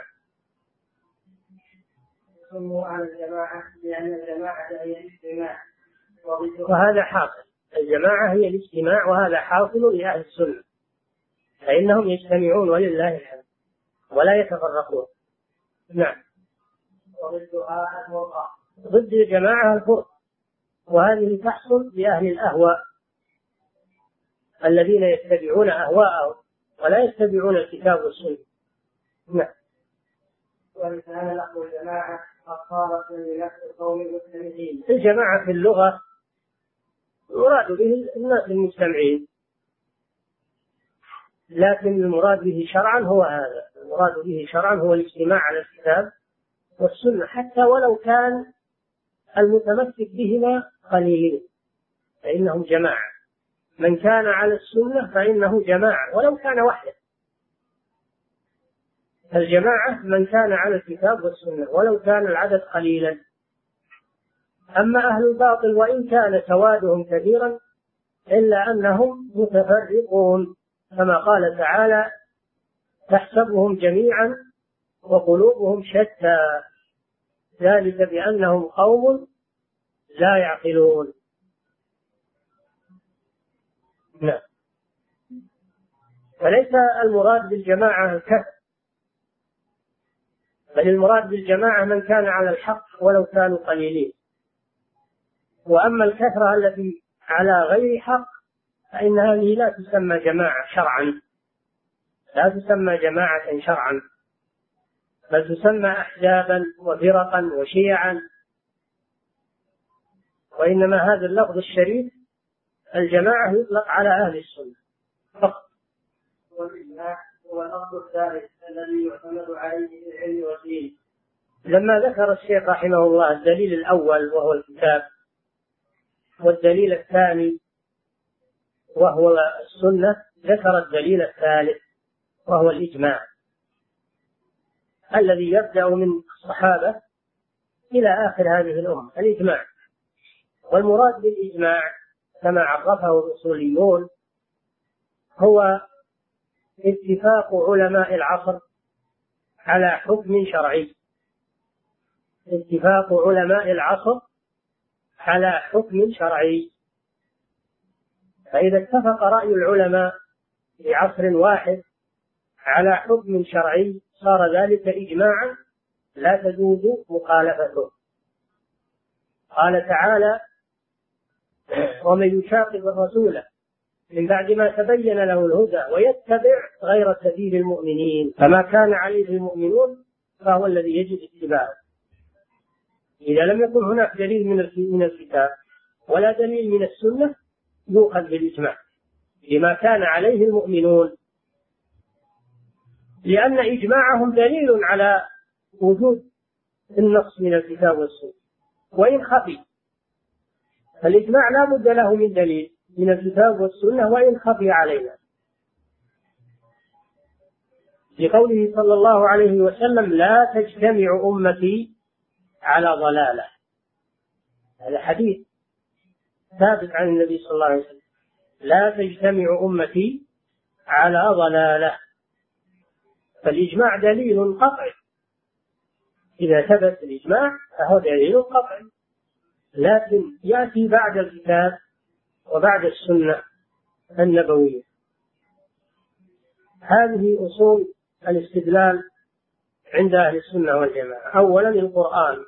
Speaker 2: سموا على الجماعة لأن الجماعة هي الاجتماع،
Speaker 1: وهذا حاصل، الجماعة هي الاجتماع، وهذا حاصل لأهل السنة، فإنهم يجتمعون ولله الحمد ولا يتفرقون. نعم.
Speaker 2: وضدها الفرقة،
Speaker 1: ضد الجماعة الفرقة، وهذه تحصل لأهل الأهواء الذين يتبعون أهواءهم ولا يتبعون الكتاب والسنة. نعم.
Speaker 2: وإن كان لفظ الجماعة خاصة لنفس القوم المجتمعين.
Speaker 1: الجماعة في اللغة يراد به الناس المجتمعين، لكن المراد به شرعا هو هذا، المراد به شرعا هو الاجتماع على الكتاب والسنة، حتى ولو كان المتمسك بهما قليل فإنهم جماعة. من كان على السنة فإنه جماعة ولو كان وحده. الجماعة من كان على الكتاب والسنة ولو كان العدد قليلا. أما أهل الباطل وإن كان سوادهم كثيرا إلا أنهم متفرقون، كما قال تعالى: تحسبهم جميعا وقلوبهم شتى ذلك بأنهم قوم لا يعقلون. نعم. فليس المراد بالجماعة الكثرة، بل المراد بالجماعة من كان على الحق ولو كانوا قليلين. وأما الكثرة التي على غير حق فإن هذه لا تسمى جماعة شرعا، لا تسمى جماعة شرعا، بل تسمى أحزابا وفرقا وشيعا. وإنما هذا اللفظ الشريف الجماعة يطلق على أهل السنة فقط.
Speaker 2: والإجماع هو الأصل الثالث الذي يعتمد عليه في العلم والدين.
Speaker 1: لما ذكر الشيخ رحمه الله الدليل الأول وهو الكتاب، والدليل الثاني وهو السنة، ذكر الدليل الثالث وهو الإجماع الذي يبدأ من الصحابة إلى آخر هذه الأمة، الإجماع. والمراد بالإجماع كما عرفه الأصوليون هو اتفاق علماء العصر على حكم شرعي، اتفاق علماء العصر على حكم شرعي. فإذا اتفق رأي العلماء في عصر واحد على حكم شرعي صار ذلك إجماعا لا تجوز مخالفته. قال تعالى: ومن يشاقق الرسول من بعد ما تبين له الهدى ويتبع غير سبيل المؤمنين فما كان عليه المؤمنون فهو الذي يجب اتباعه. إذا لم يكن هناك دليل من الكتاب ولا دليل من السنة يؤخذ بالإجماع لما كان عليه المؤمنون، لأن إجماعهم دليل على وجود النص من الكتاب والسنة وإن خفي. الإجماع لا بد له من دليل من الكتاب والسنة وإن خفي علينا، لقوله صلى الله عليه وسلم: لا تجتمع أمتي على ضلالة. هذا حديث ثابت عن النبي صلى الله عليه وسلم: لا تجتمع أمتي على ضلالة. فالإجماع دليل قطعي، إذا ثبت الإجماع فهو دليل قطعي، لكن يأتي بعد الكتاب وبعد السنة النبوية. هذه أصول الاستدلال عند أهل السنة والجماعة: أولا القرآن،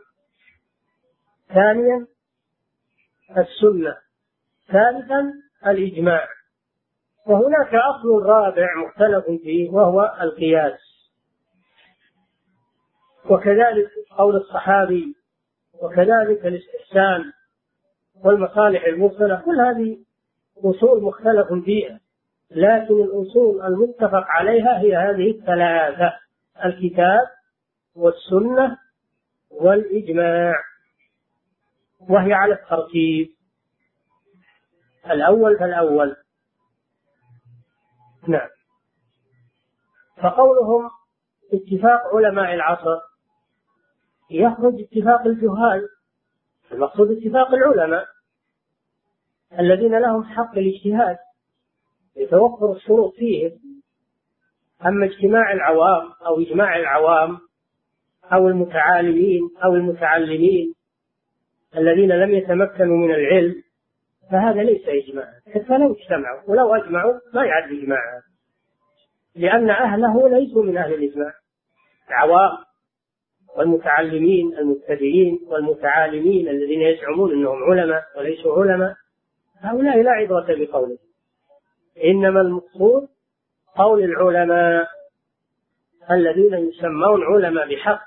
Speaker 1: ثانيا السنة، ثالثا الإجماع. وهناك أصل رابع مختلف فيه وهو القياس، وكذلك قول الصحابي، وكذلك الاستحسان والمصالح المرسلة. كل هذه أصول مختلف فيها، لكن الأصول المتفق عليها هي هذه الثلاثة: الكتاب والسنة والإجماع، وهي على الترتيب الأول فالأول. نعم. فقولهم اتفاق علماء العصر يخرج اتفاق الجهال، المقصود اتفاق العلماء الذين لهم حق الاجتهاد يتوفر الشروط فيهم. أما اجتماع العوام أو إجماع العوام أو المتعالمين أو المتعلمين الذين لم يتمكنوا من العلم فهذا ليس إجماعا، حتى لو اجتمعوا ولو أجمعوا ما يعد إجماعا، لأن أهله ليسوا من أهل الإجماع، العوام والمتعلمين المبتدئين والمتعالمين الذين يزعمون أنهم علماء وليسوا علماء، هؤلاء لا عبرة بقوله، إنما المقصود قول العلماء الذين يسمون علماء بحق.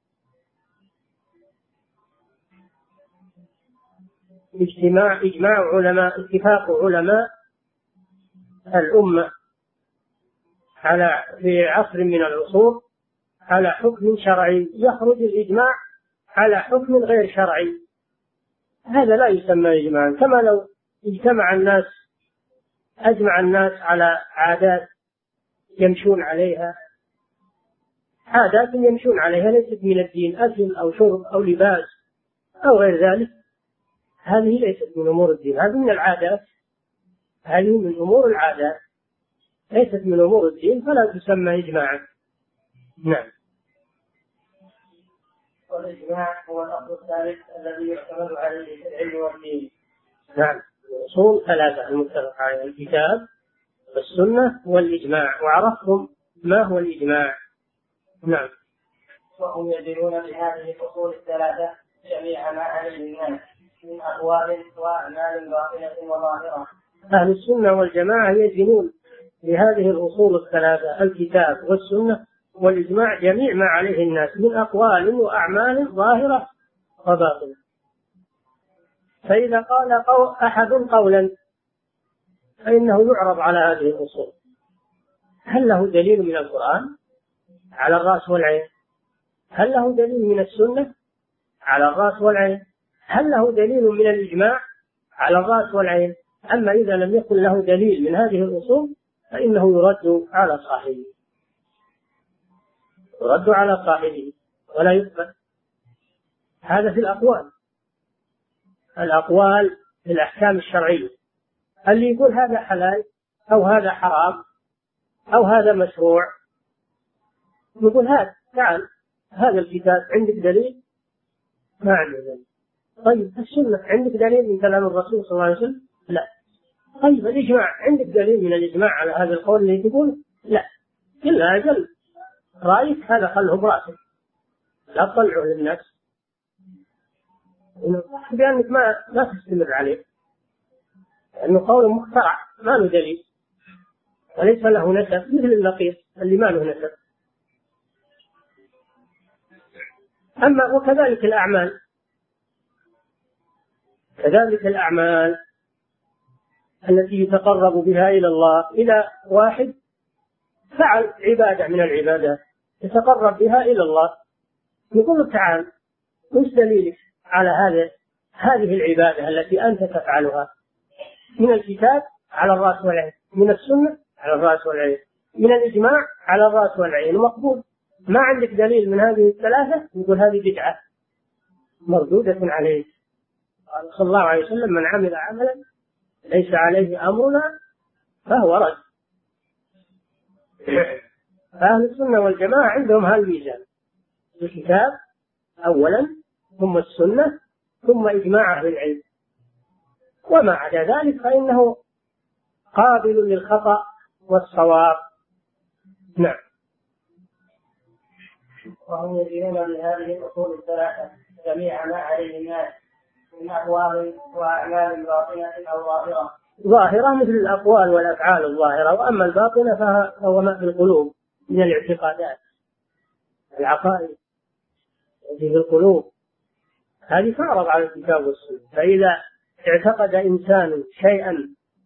Speaker 1: اجتماع إجماع علماء اتفاق علماء الأمة على في عصر من العصور على حكم شرعي، يخرج الإجماع على حكم غير شرعي، هذا لا يسمى إجماعا. كما لو اجتمع الناس أجمع الناس على عادات يمشون عليها، عادات يمشون عليها ليست من الدين، أكل أو شرب أو لباس أو غير ذلك، هذه ليست من أمور الدين، هذه من العادات، هذه من أمور العادات ليست من أمور الدين، فلا تسمى إجماعا. نعم.
Speaker 2: والإجماع هو الأصل الثالث الذي يعتمد عليه في العلم والدين.
Speaker 1: نعم. الأصول ثلاثة المتفق عليها: الكتاب والسنة والإجماع، وعرفتم ما هو الإجماع. نعم.
Speaker 2: وهم يدلون بهذه الأصول الثلاثة جميع ما عليه الناس من أقوال وأعمال باطنة وظاهرة.
Speaker 1: أهل السنة والجماعة يدلون بهذه الأصول الثلاثة: الكتاب والسنة والإجماع، جميع ما عليه الناس من أقوال وأعمال ظاهرة وباطنة. فإذا قال قول أحد قولا فإنه يعرض على هذه الأصول: هل له دليل من القرآن؟ على الرأس والعين. هل له دليل من السنة؟ على الرأس والعين. هل له دليل من الإجماع؟ على الرأس والعين. أما إذا لم يكن له دليل من هذه الأصول فإنه يرد على صاحبه، يرد على صاحبه ولا يقبل. هذا في الأقوال، الأقوال في الأحكام الشرعية، اللي يقول هذا حلال أو هذا حرام أو هذا مشروع، يقول هذا تعال هذا الكتاب عندك دليل؟ ما عنده دليل. طيب السنة عندك دليل من كلام الرسول صلى الله عليه وسلم؟ لا. طيب الإجماع عندك دليل من الإجماع على هذا القول اللي تقول؟ لا. إلا أجل رأيك هذا خله برأسك، لا تطلعه للناس، بأنك ما لا تستمر عليه، لأنه قول مخترع ما له دليل وليس له نسب، مثل اللقيط اللي ما له نسب. أما وكذلك الأعمال، كذلك الأعمال التي يتقرب بها إلى الله، إلى واحد فعل عبادة من العبادات يتقرب بها إلى الله، يقول تعال وش دليلك على هذا هذه العبادة التي أنت تفعلها؟ من الكتاب على الرأس والعين، من السنة على الرأس والعين، من الإجماع على الرأس والعين، مقبول. ما عندك دليل من هذه الثلاثة يقول هذه بدعة مردودة عليه. قال صلى الله عليه وسلم: من عمل عملا ليس عليه أمرنا فهو رد. أهل السنة والجماعة عندهم هذا الميزان: الكتاب أولا، ثم السنة، ثم إجماع أهل العلم، وما عدا ذلك فإنه قابل للخطأ والصواب. نعم.
Speaker 2: وهم يدينون بهذه الأصول الثلاثة جميع ما عليه الناس من أقوال وأعمال باطنة أو ظاهرة.
Speaker 1: ظاهرة مثل الأقوال والأفعال الظاهرة، وأما الباطنة فهو ما في القلوب من الاعتقادات، العقائد التي في القلوب، هذه تعرض على الكتاب والسنة. فإذا اعتقد إنسان شيئا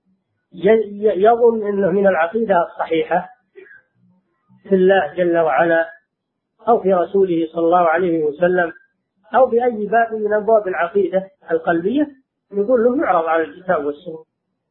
Speaker 1: يظن أنه من العقيدة الصحيحة في الله جل وعلا أو في رسوله صلى الله عليه وسلم أو بأي باب من أبواب العقيدة القلبية، يقول له يعرض على الكتاب والسنة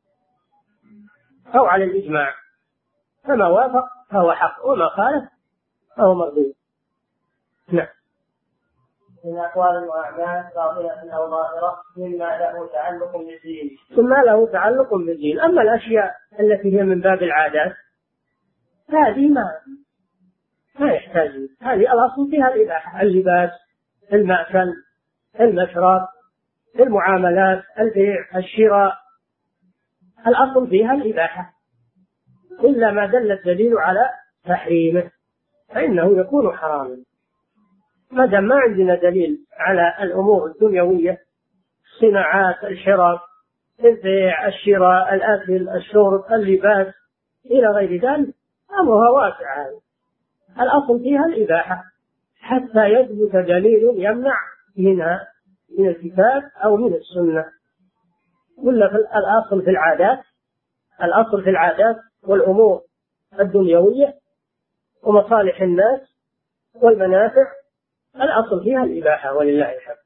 Speaker 1: أو على الإجماع، فما وافق فهو حق وما خالف فهو مردود. نعم.
Speaker 2: من أقوال وأعمال باطنة أو ظاهرة مما له تعلق بالدين.
Speaker 1: مما له تعلق بالدين. أما الأشياء التي هي من باب العادات هذه ما ما يحتاج، هذه الأصل فيها الإباحة: اللباس، المأكل، المشرب، المعاملات، البيع، الشراء، الأصل فيها الإباحة، إلا ما دل الدليل على تحريمه فإنه يكون حراما. ما دام ما عندنا دليل على الأمور الدنيوية، الصناعات، الحرف، البيع، الشراء، الأكل، الشرب، اللباس إلى غير ذلك، أمرها واسع. الأصل فيها الإباحة حتى يثبت دليل يمنع منها من الكتاب أو من السنة. ولا الأصل في العادات، الأصل في العادات والأمور الدنيوية ومصالح الناس والمنافع، الأصل فيها الإباحة ولله الحمد،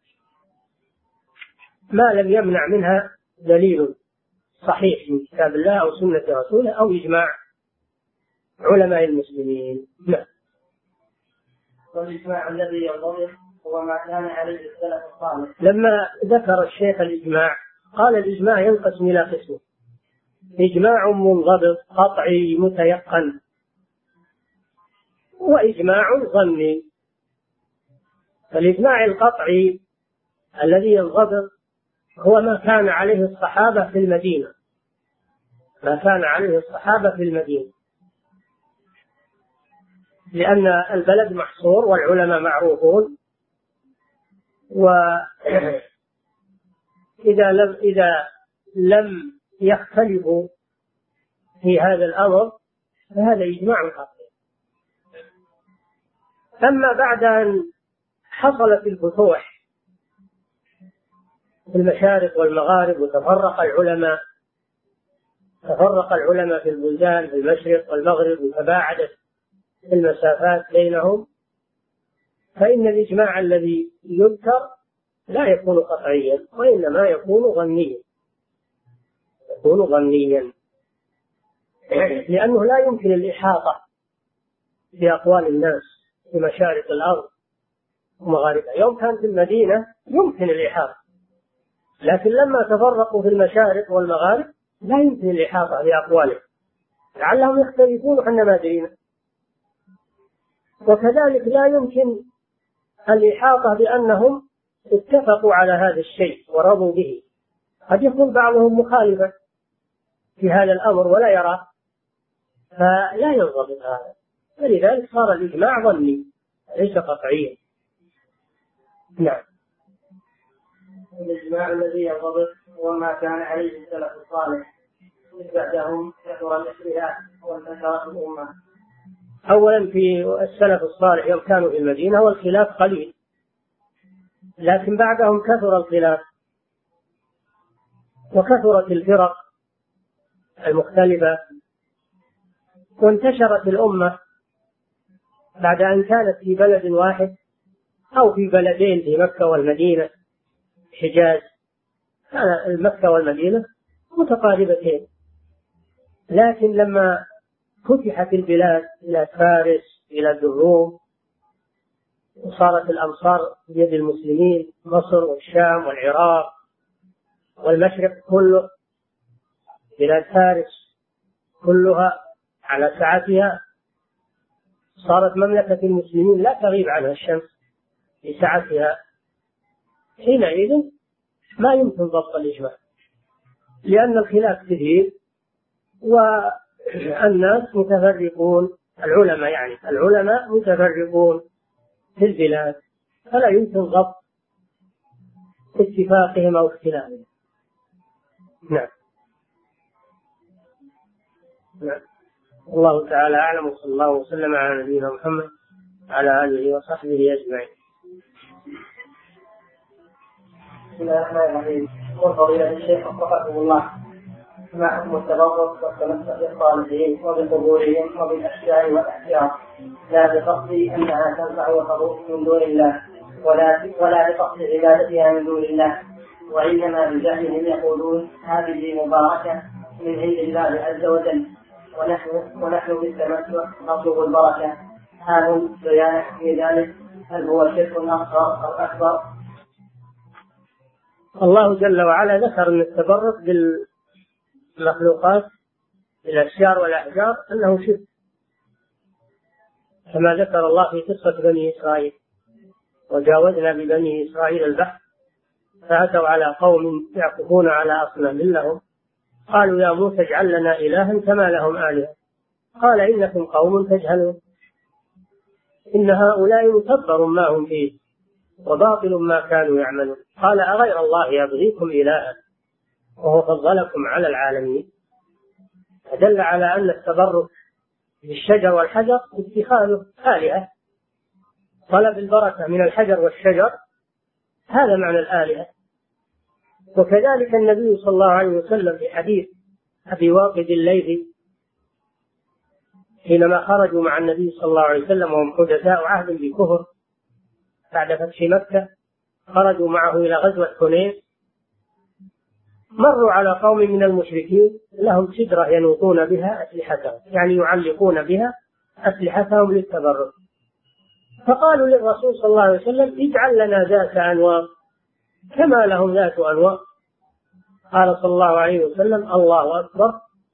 Speaker 1: ما لم يمنع منها دليل صحيح من كتاب الله أو سنة رسوله أو إجماع علماء المسلمين. نعم.
Speaker 2: والإجماع الذي ينضبط هو ما كان عليه السلف الصالح.
Speaker 1: لما ذكر الشيخ الإجماع قال الإجماع ينقسم إلى قسم: إجماع منضبط قطعي متيقن، وإجماع ظني. فالإجماع القطعي الذي ينضبط هو ما كان عليه الصحابة في المدينة، ما كان عليه الصحابة في المدينة، لأن البلد محصور والعلماء معروفون، وإذا لم إذا لم يختلفوا في هذا الأمر فهذا إجماع قطعي. أما بعد أن حصلت الفتوح في المشارق والمغارب وتفرق العلماء تفرق العلماء في البلدان في المشرق والمغرب وتباعدت المسافات بينهم، فإن الإجماع الذي يذكر لا يكون قطعيا وإنما يكون ظنيا يكون ظنيا لأنه لا يمكن الإحاطة بأقوال الناس في مشارق الأرض ومغاربها. يوم كان في المدينة يمكن الإحاطة، لكن لما تفرقوا في المشارق والمغارب لا يمكن الإحاطة بأقوالهم، لعلهم يختلفون وحنا ما درينا. وكذلك لا يمكن الإحاطة بأنهم اتفقوا على هذا الشيء ورضوا به، قد يكون بعضهم مخالفا في هذا الأمر ولا يرى، فلا ينضبط هذا، فلذلك صار الإجماع ظني ليس قطعيا. نعم.
Speaker 2: الإجماع الذي ينضبط هو ما كان عليه السلف الصالح، بعدهم كثر الاختلاف وانتشرت الأمة.
Speaker 1: أولا في السلف الصالح يوم كانوا في المدينة والخلاف قليل، لكن بعدهم كثر الخلاف وكثرت الفرق المختلفة وانتشرت الأمة بعد أن كانت في بلد واحد أو في بلدين، في مكة والمدينة حجاز، كان مكة والمدينة متقاربتين، لكن لما فتحت البلاد إلى فارس إلى الروم وصارت الأمصار بيد المسلمين، مصر والشام والعراق والمشرق كله، بلاد فارس كلها على سعتها، صارت مملكة المسلمين لا تغيب عنها الشمس لسعتها. حينئذ ما يمكن ضبط الإجماع لأن الخلاف كثير والناس متفرقون، العلماء يعني العلماء متفرقون في البلاد، فلا يمكن ضبط اتفاقهم أو اختلافهم. نعم. نعم. الله تعالى أعلم، وصلى الله وسلم على نبينا محمد وعلى آله وصحبه أجمعين.
Speaker 2: بسم الله الرحمن الرحيم. وفضيلة الشيخ وفقكم الله، ما حكم التبرك والتمسك بالصالحين وبقبورهم وبالأشجار والأحجار لا بقصد أنها تنفع وتضر من دون الله ولا ولا بقصد عبادتها من دون الله، وإنما بجهلهم يقولون هذه مباركة من عند الله عز وجل ونحن ونحن بالتمسك نطلب البركة. هل بيان في ذلك؟ هل هو شرك أصغر أو أكبر؟
Speaker 1: الله جل وعلا ذكر أن التبرك بالمخلوقات بالأشجار والأحجار أنه شرك، كما ذكر الله في قصة بني إسرائيل: وجاوزنا ببني إسرائيل البحر فأتوا على قوم يعكفون على أصنام لهم قالوا يا موسى اجعل لنا إلها كما لهم آلهة قال إنكم قوم تجهلون إن هؤلاء متبر ما هم فيه وباطل ما كانوا يعملون. قال أغير الله يبغيكم إلها وهو فضلكم على العالمين. فدل على أن التبرك بالشجر والحجر اتخاذه آلهة، طلب البركة من الحجر والشجر، هذا معنى الآلهة. وكذلك النبي صلى الله عليه وسلم في حديث أبي واقد الليثي حينما خرجوا مع النبي صلى الله عليه وسلم وهم حدثاء عهد بكفر بعد فتح مكة، خرجوا معه إلى غزوة حنين، مروا على قوم من المشركين لهم سدرة ينوطون بها أسلحتهم، يعني يعلقون بها أسلحتهم للتبرك، فقالوا للرسول صلى الله عليه وسلم اجعل لنا ذات أنواط كما لهم ذات أنواط. قال صلى الله عليه وسلم الله أكبر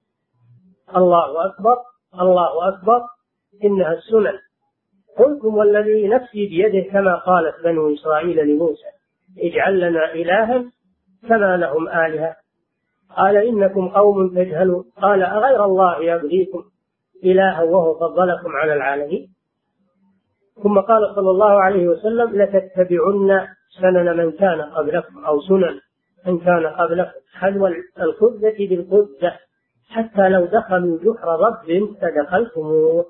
Speaker 1: الله أكبر الله أكبر إنها السنن، قلتم والذي نفسي بيده كما قالت بنو إسرائيل لموسى اجعل لنا إلها كما لهم آلهة. قال إنكم قوم تجهلون. قال أغير الله يبغيكم إلها وهو فضلكم على العالمين. ثم قال صلى الله عليه وسلم لتتبعن سنن من كان قبلكم أو سنن من كان قبلكم حذو الخبزة بالخبزة حتى لو دخلوا جحر رب لدخلتموه.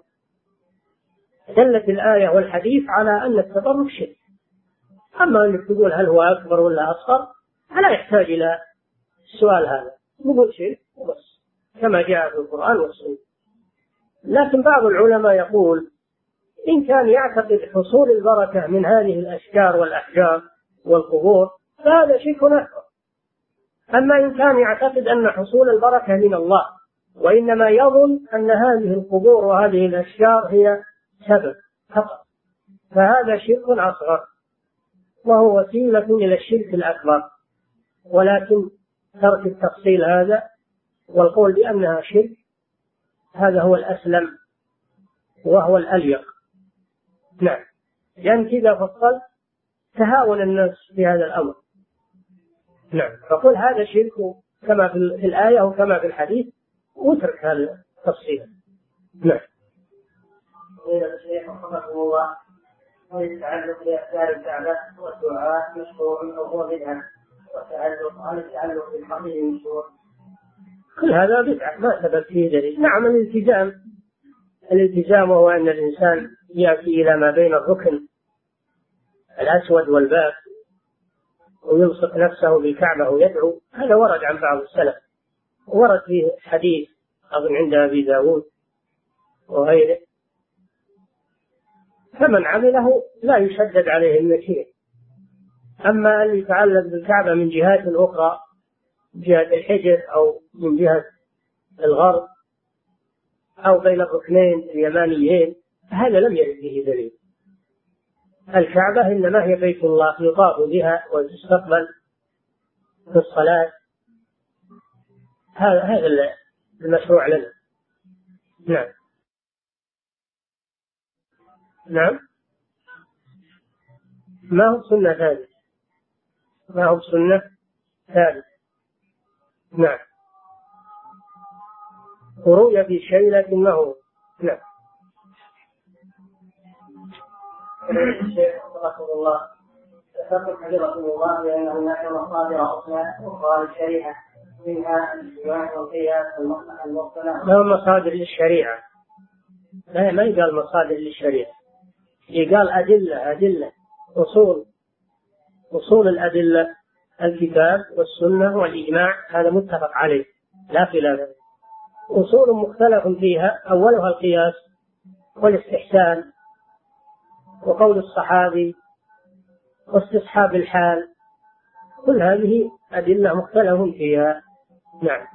Speaker 1: دلت الآية والحديث على أن التبرك شرك. أما أنك تقول هل هو أكبر ولا أصغر فلا يحتاج إلى السؤال هذا، نقول شرك وبس كما جاء في القرآن والسنة. لكن بعض العلماء يقول إن كان يعتقد حصول البركة من هذه الأشجار والأحجار والقبور فهذا شرك أكبر. أما إن كان يعتقد أن حصول البركة من الله وإنما يظن أن هذه القبور وهذه الأشجار هي سبب فقط فهذا شرك أصغر وهو وسيلة إلى الشرك الأكبر. ولكن ترك التفصيل هذا والقول بأنها شرك هذا هو الأسلم وهو الأليق. نعم، لأن كذا فصل تهاون الناس في هذا الأمر. نعم، فقل هذا شرك كما في الآية وكما في الحديث واترك هذا التفصيل. نعم.
Speaker 2: قيل الشيخ رحمه الله ويتعلق بأسرار الكعبة والدعاء مشروع أو هو بدعة، وتعلق عن التعلق بالحقيقة مشروع.
Speaker 1: كل هذا بدعة ما ثبت فيه دليل. نعم، الالتزام الالتزام هو أن الإنسان يأتي إلى ما بين الركن الأسود والباب ويلصق نفسه بالكعبة ويدعو، هذا ورد عن بعض السلف، ورد فيه حديث أظن عند أبي داود وغيره، فمن عمله لا يشدد عليه النكير. أما أن يتعلق بالكعبة من جهات أخرى، جهة الحجر أو من جهة الغرب أو بين الركنين اليمانيين، هذا لم يرد به دليل. الكعبة إنما هي بيت الله يطاف بها وتستقبل في الصلاة، هذا هذا المشروع لنا. نعم. نعم، ما هو سنة ثابت، ما هو سنة ثابت. نعم، ورؤية في شيء لكن ما هو. نعم.
Speaker 2: الشيخ رحمه الله تفقد حفظه الله بأن هناك مصادر أخرى أخرى للشريعة منها الاجتماع والقياس والمصلحة المرسلة.
Speaker 1: ما هو مصادر للشريعة؟ لا، ما يقال مصادر للشريعة، يقال أدلة أدلة أصول أصول الأدلة الكتاب والسنة والإجماع، هذا متفق عليه لا خلاف. أصول مختلف فيها أولها القياس والاستحسان وقول الصحابي واستصحاب الحال، كل هذه أدلة مختلف فيها. نعم.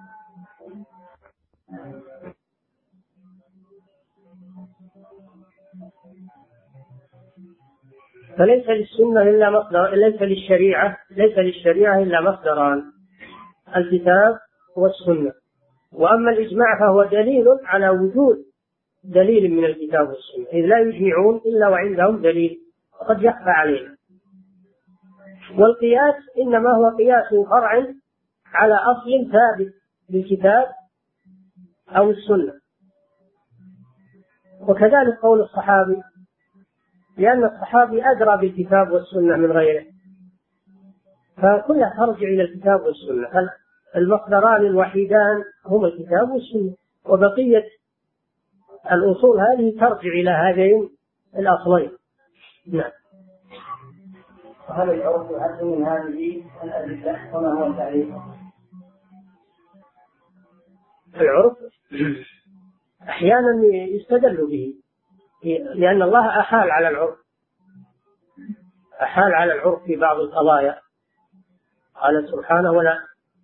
Speaker 1: فليس للسنة إلا مصدر، ليس للشريعة ليس للشريعة إلا مصدران، الكتاب والسنة. وأما الإجماع فهو دليل على وجود دليل من الكتاب والسنة، إذ لا يجمعون إلا وعندهم دليل قد يخفى عليهم. والقياس إنما هو قياس فرع على أصل ثابت بالكتاب أو السنة. وكذلك قول الصحابي لأن الصحابي أدرى بالكتاب والسنة من غيره، فكلها ترجع إلى الكتاب والسنة. المصدران الوحيدان هما الكتاب والسنة، وبقية الأصول هذه ترجع إلى هذين الأصلين. نعم.
Speaker 2: وهل العرف يعد من هذه الأدلة وما هو التعريف؟
Speaker 1: العرف أحيانا يستدل به، لأن الله أحال على العرف، أحال على العرف في بعض القضايا. قال سبحانه: ولا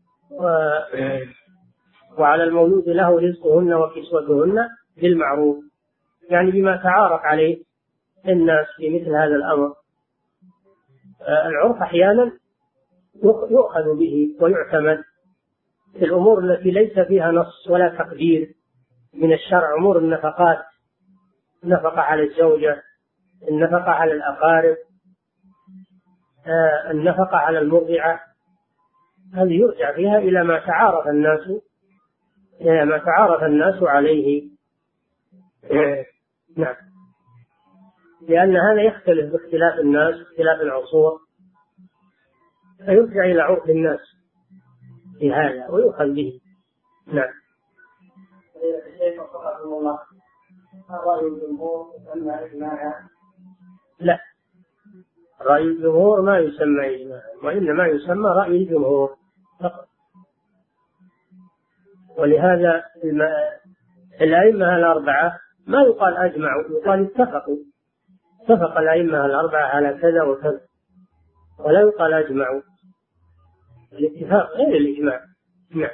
Speaker 1: وعلى المولود له رزقهن وكسوتهن بالمعروف، يعني بما تعارف عليه الناس في مثل هذا الأمر. العرف أحيانا يؤخذ به ويعتمد في الأمور التي ليس فيها نص ولا تقدير من الشرع، أمور النفقات، النفقة على الزوجة، النفقة على الأقارب، النفقة على المرضعة، هذه يرجع فيها إلى ما تعارف الناس إلى ما تعارف الناس عليه. نعم. لأن هذا يختلف باختلاف الناس واختلاف العصور، فيرجع إلى عرف الناس في هذا ويؤخذ به. نعم.
Speaker 2: رأي الجمهور يسمى إجماعا؟
Speaker 1: لا، رأي الجمهور ما يسمى إجماعا، وإنما يسمى رأي الجمهور فقط. ولهذا الأئمة الأربعة ما يقال أجمعوا، يقال اتفقوا، اتفق الأئمة الأربعة على كذا وكذا، ولا يقال أجمعوا. الاتفاق غير الإجماع. نعم.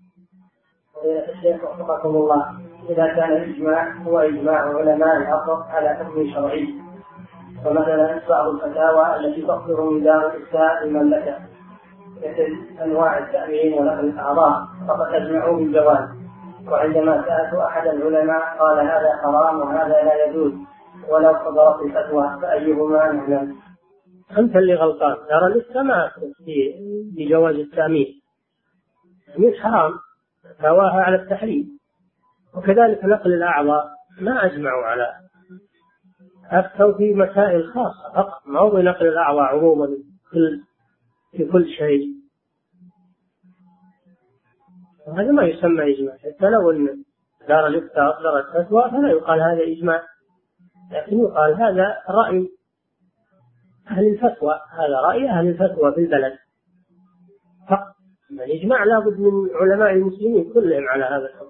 Speaker 2: الشيخ وفقكم الله، إذا كان الإجماع هو إجماع علماء العصر على حكم شرعي، فمثلا بعض الفتاوى التي تصدر من دار الإفتاء المملكة مثل أنواع التأمين ونقل الأعضاء فقد أجمعوا بالجواز، وعندما سألت أحد العلماء قال هذا حرام وهذا لا يجوز ولو صدرت الفتوى فأيهما نعلم؟
Speaker 1: أنت اللي غلطان. ترى الإفتاء ما بجواز التأمين، التأمين حرام، فتواها على التحريم. وكذلك نقل الأعضاء ما أجمعوا على، أفتوا في مسائل خاصة فقط، ما هو نقل الأعضاء عموما في كل شيء. هذا ما يسمى إجماع. حتى لو أن دار الإفتاء أصدرت فتوى فلا يقال هذا إجماع، لكن يقال هذا رأي أهل الفتوى، هذا رأي أهل الفتوى في البلد فقط. الإجماع لابد من علماء المسلمين كلهم على هذا الأمر.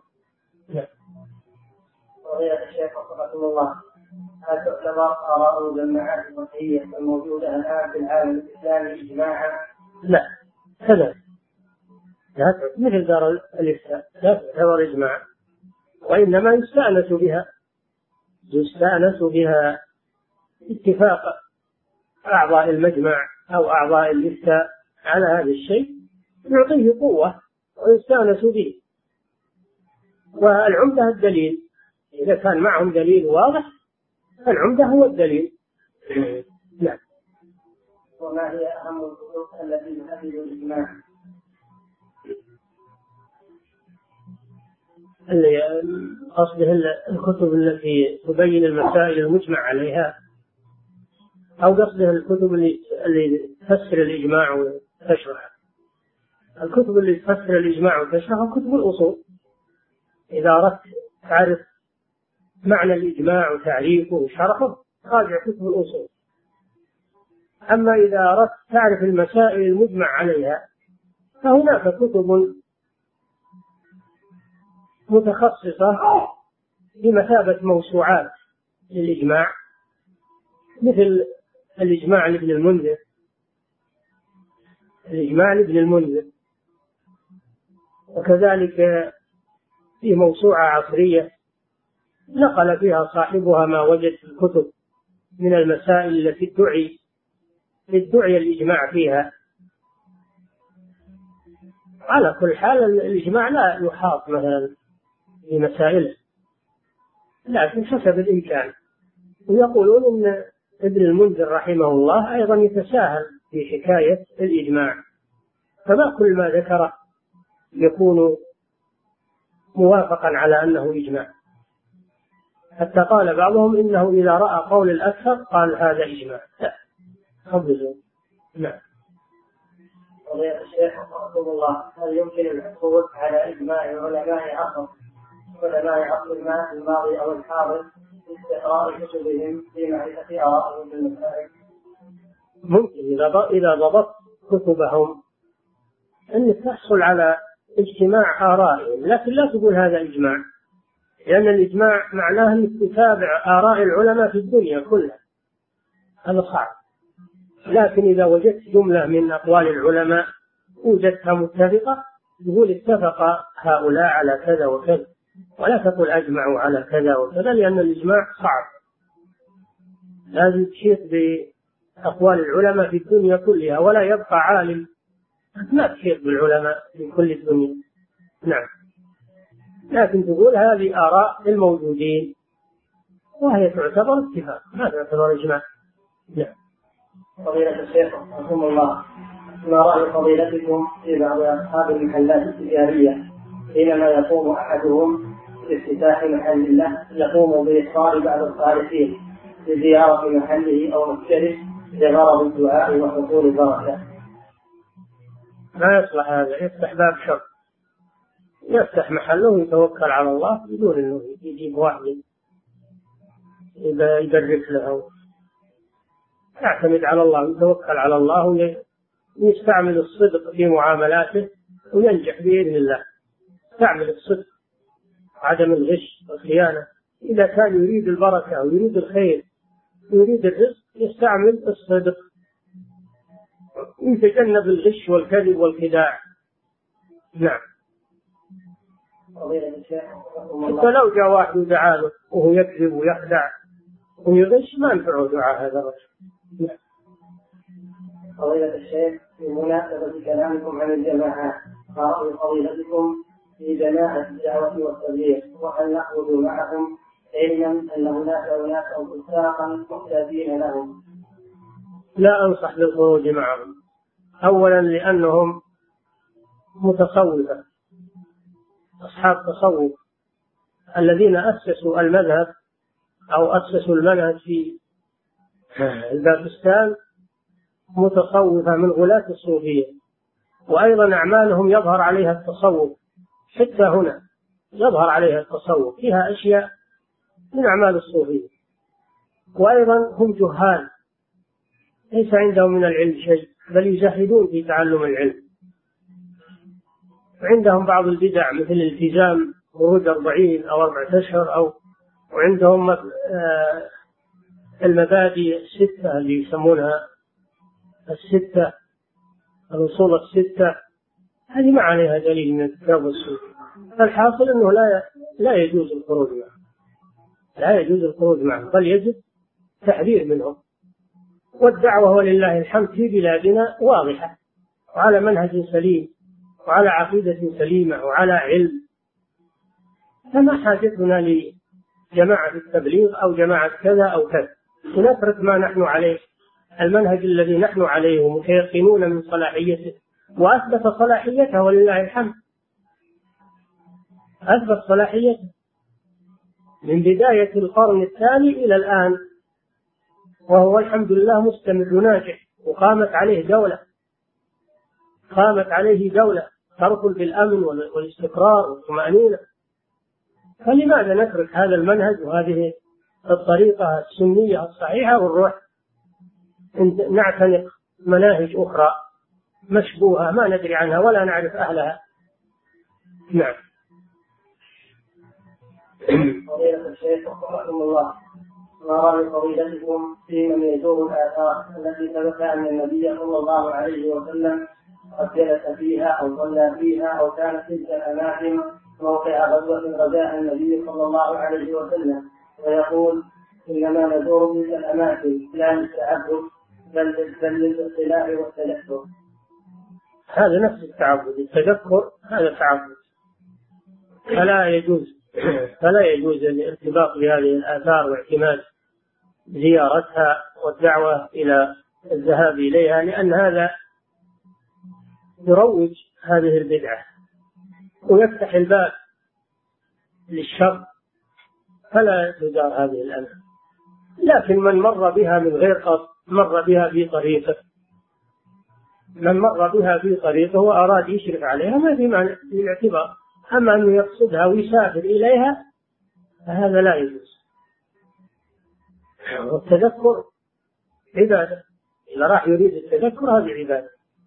Speaker 2: وغير الشيخ وفقكم الله، هل تعتبر آراء الجماعات الفقهية الموجودة الآن في العالم الإسلامي إجماعا؟
Speaker 1: لا، كذا لا، مثل دار الإفتاء لا تعتبر إجماع، وإنما يستأنس بها، يستأنس بها اتفاق أعضاء المجمع أو أعضاء الإفتاء على هذا الشيء، يعطيه قوة ويستأنس به. والعمدة الدليل، إذا كان معهم دليل واضح العمدة هو الدليل. نعم.
Speaker 2: وما هي أهم الخطوط التي تحدد الإجماع؟
Speaker 1: اللي قصده الكتب التي تبين المسائل المجمع عليها، أو قصده الكتب اللي اللي تفسر الإجماع وتشرح. الكتب اللي تفسر الإجماع وتشرحها كتب الأصول. إذا أردت تعرف معنى الإجماع وتعريفه وشرحه راجع كتب الأصول. أما إذا أردت تعرف المسائل المجمع عليها فهناك كتب متخصصة بمثابة موسوعات للإجماع، مثل الإجماع لابن المنذر، الإجماع لابن المنذر. وكذلك في موسوعة عصرية نقل فيها صاحبها ما وجد في الكتب من المسائل التي ادعي ادعي الإجماع فيها. على كل حال الإجماع لا يحاط مثلا في مسائل، لكن حسب الإمكان. ويقولون أن ابن المنذر رحمه الله أيضا يتساهل في حكاية الإجماع، فما كل ما ذكره يكون موافقا على أنه إجماع. حتى قال بعضهم إنه إذا رأى قول الأكثر قال هذا إجماع. لا خبزوا. نعم.
Speaker 2: قضية الشيخ رحمه الله، هل يمكن الحصول على إجماع علماء عصر علماء عصر الماضي أو الحاضر باستقراء كتبهم في معرفة آرائهم في المسائل؟
Speaker 1: ممكن إذا إذا ضبطت كتبهم أنك تحصل على اجتماع آرائهم، لكن لا تقول هذا إجماع، لأن الإجماع معناه أنك تتابع آراء العلماء في الدنيا كلها، هذا صعب. لكن إذا وجدت جملة من أقوال العلماء وجدتها متفقة تقول اتفق هؤلاء على كذا وكذا، ولا تقول أجمعوا على كذا وكذا، لأن الإجماع صعب. لازم تشيط بأقوال العلماء في الدنيا كلها، ولا يبقى عالم ما تشيط بالعلماء في كل الدنيا. نعم. لكن تقول هذه آراء الموجودين، وهي تعتبر اتفاق، ما تعتبر إجماع. نعم.
Speaker 2: فضيلة الشيخ رحمه الله، ما رأي فضيلتكم في بعض أصحاب المحلات التجارية حينما يقوم أحدهم بافتتاح محل له يقوم بإخبار بعض الصالحين لزيارة محله أو مشترك لغرض الدعاء وحصول البركة؟
Speaker 1: ما يصلح هذا، يفتح باب شر، يفتح محله ويتوكل على الله بدون أنه يجيب واحد يبرك له. يعتمد على الله ويتوكل على الله ويستعمل الصدق في معاملاته وينجح بإذن الله. يستعمل الصدق، عدم الغش والخيانة. إذا كان يريد البركة ويريد الخير ويريد الرزق يستعمل الصدق ويتجنب الغش والكذب والخداع. نعم. حتى لو جاء واحد ودعا له وهو يكذب ويخدع ويغش ما ينفعه دعاء هذا الرجل.
Speaker 2: فضيلة الشيخ، في مناسبة كلامكم عن الجماعات، ما رأي فضيلتكم في جماعة الدعوة والتبليغ، وهل نخرج معهم علما أن هناك أناسا فساقا محتاجين لهم؟
Speaker 1: لا أنصح بالخروج معهم. أولا لأنهم متصوفة، أصحاب تصوف الذين أسسوا المذهب أو أسسوا المنهج في الباكستان متصوفة من غلاة الصوفية، وأيضا أعمالهم يظهر عليها التصوف، حتى هنا يظهر عليها التصوف، فيها أشياء من أعمال الصوفية. وأيضا هم جهال ليس عندهم من العلم شيء، بل يزهدون في تعلم العلم. عندهم بعض البدع مثل الالتزام خروج أربعين أو أربعة أشهر، أو وعندهم المبادئ الستة اللي يسمونها الستة الأصول الستة، هذه ما عليها دليل من الكتاب والسنة. الحاصل أنه لا لا يجوز الخروج معه، لا يجوز الخروج معه، بل يجب تحذير منهم. والدعوة ولله الحمد في بلادنا واضحة وعلى منهج سليم وعلى عقيدة سليمة وعلى علم، فما حاجتنا لجماعة التبليغ أو جماعة كذا أو كذا، ونترك ما نحن عليه، المنهج الذي نحن عليه ومتيقنون من صلاحيته، وأثبت صلاحيته ولله الحمد، أثبت صلاحيته من بداية القرن الثاني إلى الآن، وهو الحمد لله مستمر وناجح، وقامت عليه دولة قامت عليه دولة تركل بالأمن والاستقرار والطمأنينة. فلماذا نترك هذا المنهج وهذه الطريقة السنية الصحيحة ونروح نعتنق مناهج أخرى مشبوهة ما ندري عنها ولا نعرف أهلها؟ نعم.
Speaker 2: فضيلة الشيخ رحمه الله، ما رأي فضيلتكم في من يزور الآثار التي ثبت أن النبي صلى الله عليه وسلم قد جلس فيها أو صلى فيها أو كانت تلك الأماكن موقع غزوة غزاها النبي صلى الله عليه وسلم، ويقول إنما نزور تلك الأماكن لا للتعبد بل للاطلاع والتذكر؟
Speaker 1: هذا نفس التعبد، التذكر هذا تعبد، فلا يجوز فلا يجوز الارتباط بهذه الآثار واعتماد زيارتها والدعوة إلى الذهاب إليها، لأن هذا يروج هذه البدعة ويفتح الباب للشر فلا تدار هذه الأمة. لكن من مر بها من غير قصد، مر بها في طريقه، من مر بها في طريقه وأراد يشرف عليها ما في معنى في الاعتبار. أما أنه يقصدها ويسافر إليها فهذا لا يجوز. والتذكر عبادة، إذا راح يريد التذكر هذه عبادة.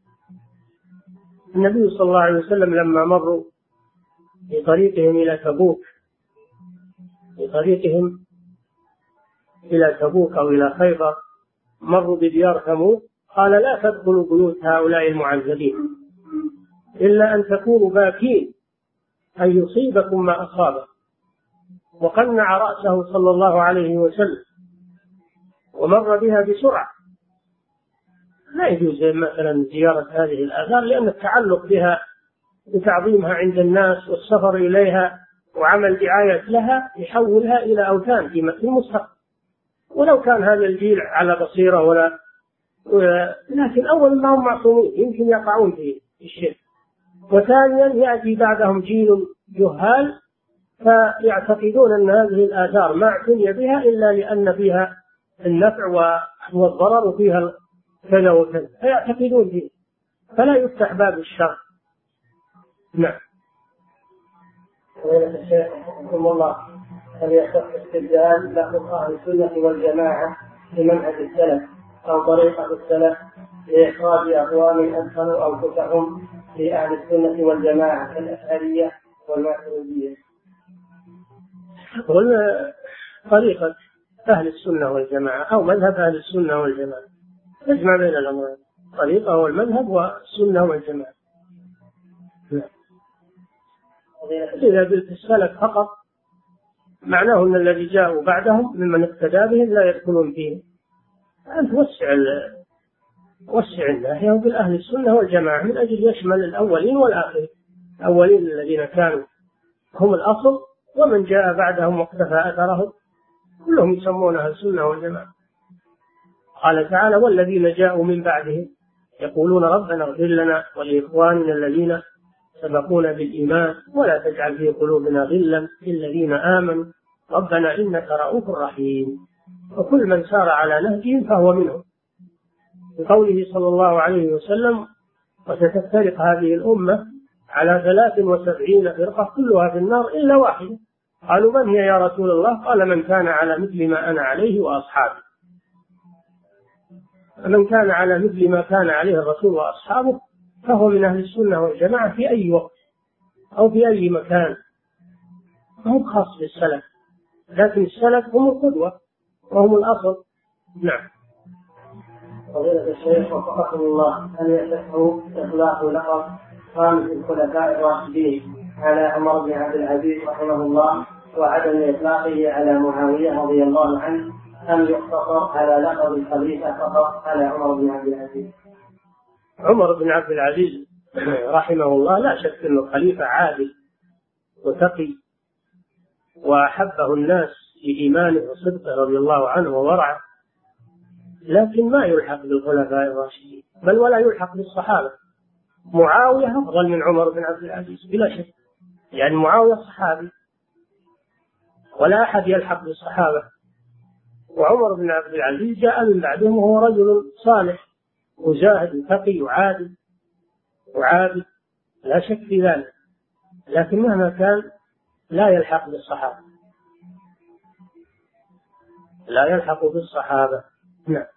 Speaker 1: النبي صلى الله عليه وسلم لما مروا في طريقهم إلى تبوك في طريقهم إلى تبوك أو إلى خيبر مروا بديار ثمود، قال لا تدخلوا بيوت هؤلاء المعذبين إلا أن تكونوا باكين أن يصيبكم ما أصابه، وقنع رأسه صلى الله عليه وسلم ومر بها بسرعة. لا يجوز مثلا زيارة هذه الآثار، لأن التعلق بها بتعظيمها عند الناس والسفر إليها وعمل دعاية لها يحولها إلى أوثان في المستقبل، ولو كان هذا الجيل على بصيرة ولا, ولا لكن أولا ما هم معصومين، يمكن يقعون في الشرك، وثانيا يأتي بعدهم جيل جهال فيعتقدون أن هذه الآثار ما اعتني بها إلا لأن فيها النفع والضرر وفيها كذا وكذا، فيعتقدون فيه، فلا يفتح باب الشر. نعم.
Speaker 2: فضيلة الشيخ رحمه الله، هل يصح استبدال لفظ أهل السنة والجماعة بمنهج السلف أو طريقة السلف لإخراج أقوام أدخلوا أنفسهم في أهل السنة والجماعة كالأشعرية والماتريدية؟
Speaker 1: طريقة أهل السنة والجماعة أو مذهب أهل السنة والجماعة تجمع بين الأمرين، طريقة والمذهب والسنة والجماعة. إذا قلت السلف فقط معناه أن الذي جاءوا بعدهم ممن اقتدى بهم لا يدخلون فيه. أنت وسع وسع الناحية وبالأهل السنة والجماعة من أجل يشمل الأولين والآخرين، الأولين الذين كانوا هم الأصل ومن جاء بعدهم واقتفى أثرهم كلهم يسمون أهل السنة والجماعة. قال تعالى والذين جاءوا من بعدهم يقولون ربنا اغفر لنا ولإخواننا الذين سبقونا بالإيمان ولا تجعل في قلوبنا غلا للذين آمنوا ربنا إنك رؤوف رحيم. وكل من سار على نهجهم فهو منهم، بقوله صلى الله عليه وسلم وستفترق هذه الأمة على ثلاث وسبعين فرقة كلها في النار إلا واحدة. قالوا من هي يا رسول الله؟ قال من كان على مثل ما أنا عليه وأصحابي. من كان على مثل ما كان عليه الرسول وأصحابه فهو من أهل السنة والجماعة في أي وقت أو في أي مكان، هم خاص بالسلف، لكن السلف هم القدوة وهم الأصل. نعم.
Speaker 2: فضيلة الشيخ وفقكم الله، هل يصح إطلاق لقب خامس الخلفاء الراشدين على عمر بن عبد العزيز رحمه الله وعدم إطلاقه على معاوية رضي الله عنه، أم يقتصر على لقب الخليفة فقط على عمر بن عبد العزيز؟
Speaker 1: عمر بن عبد العزيز رحمه الله لا شك أنه خليفة عادل وتقي وأحبه الناس بإيمانه وصدقه رضي الله عنه وورعه، لكن ما يلحق بالخلفاء الراشدين بل ولا يلحق بالصحابة. معاوية أفضل من عمر بن عبد العزيز بلا شك، يعني معاوية صحابي ولا أحد يلحق بالصحابة، وعمر بن عبد العزيز جاء من بعدهم وهو رجل صالح وزاهد وتقي وعادل وعابد لا شك في ذلك، لكن مهما كان لا يلحق بالصحابة، لا يلحق بالصحابة. نعم.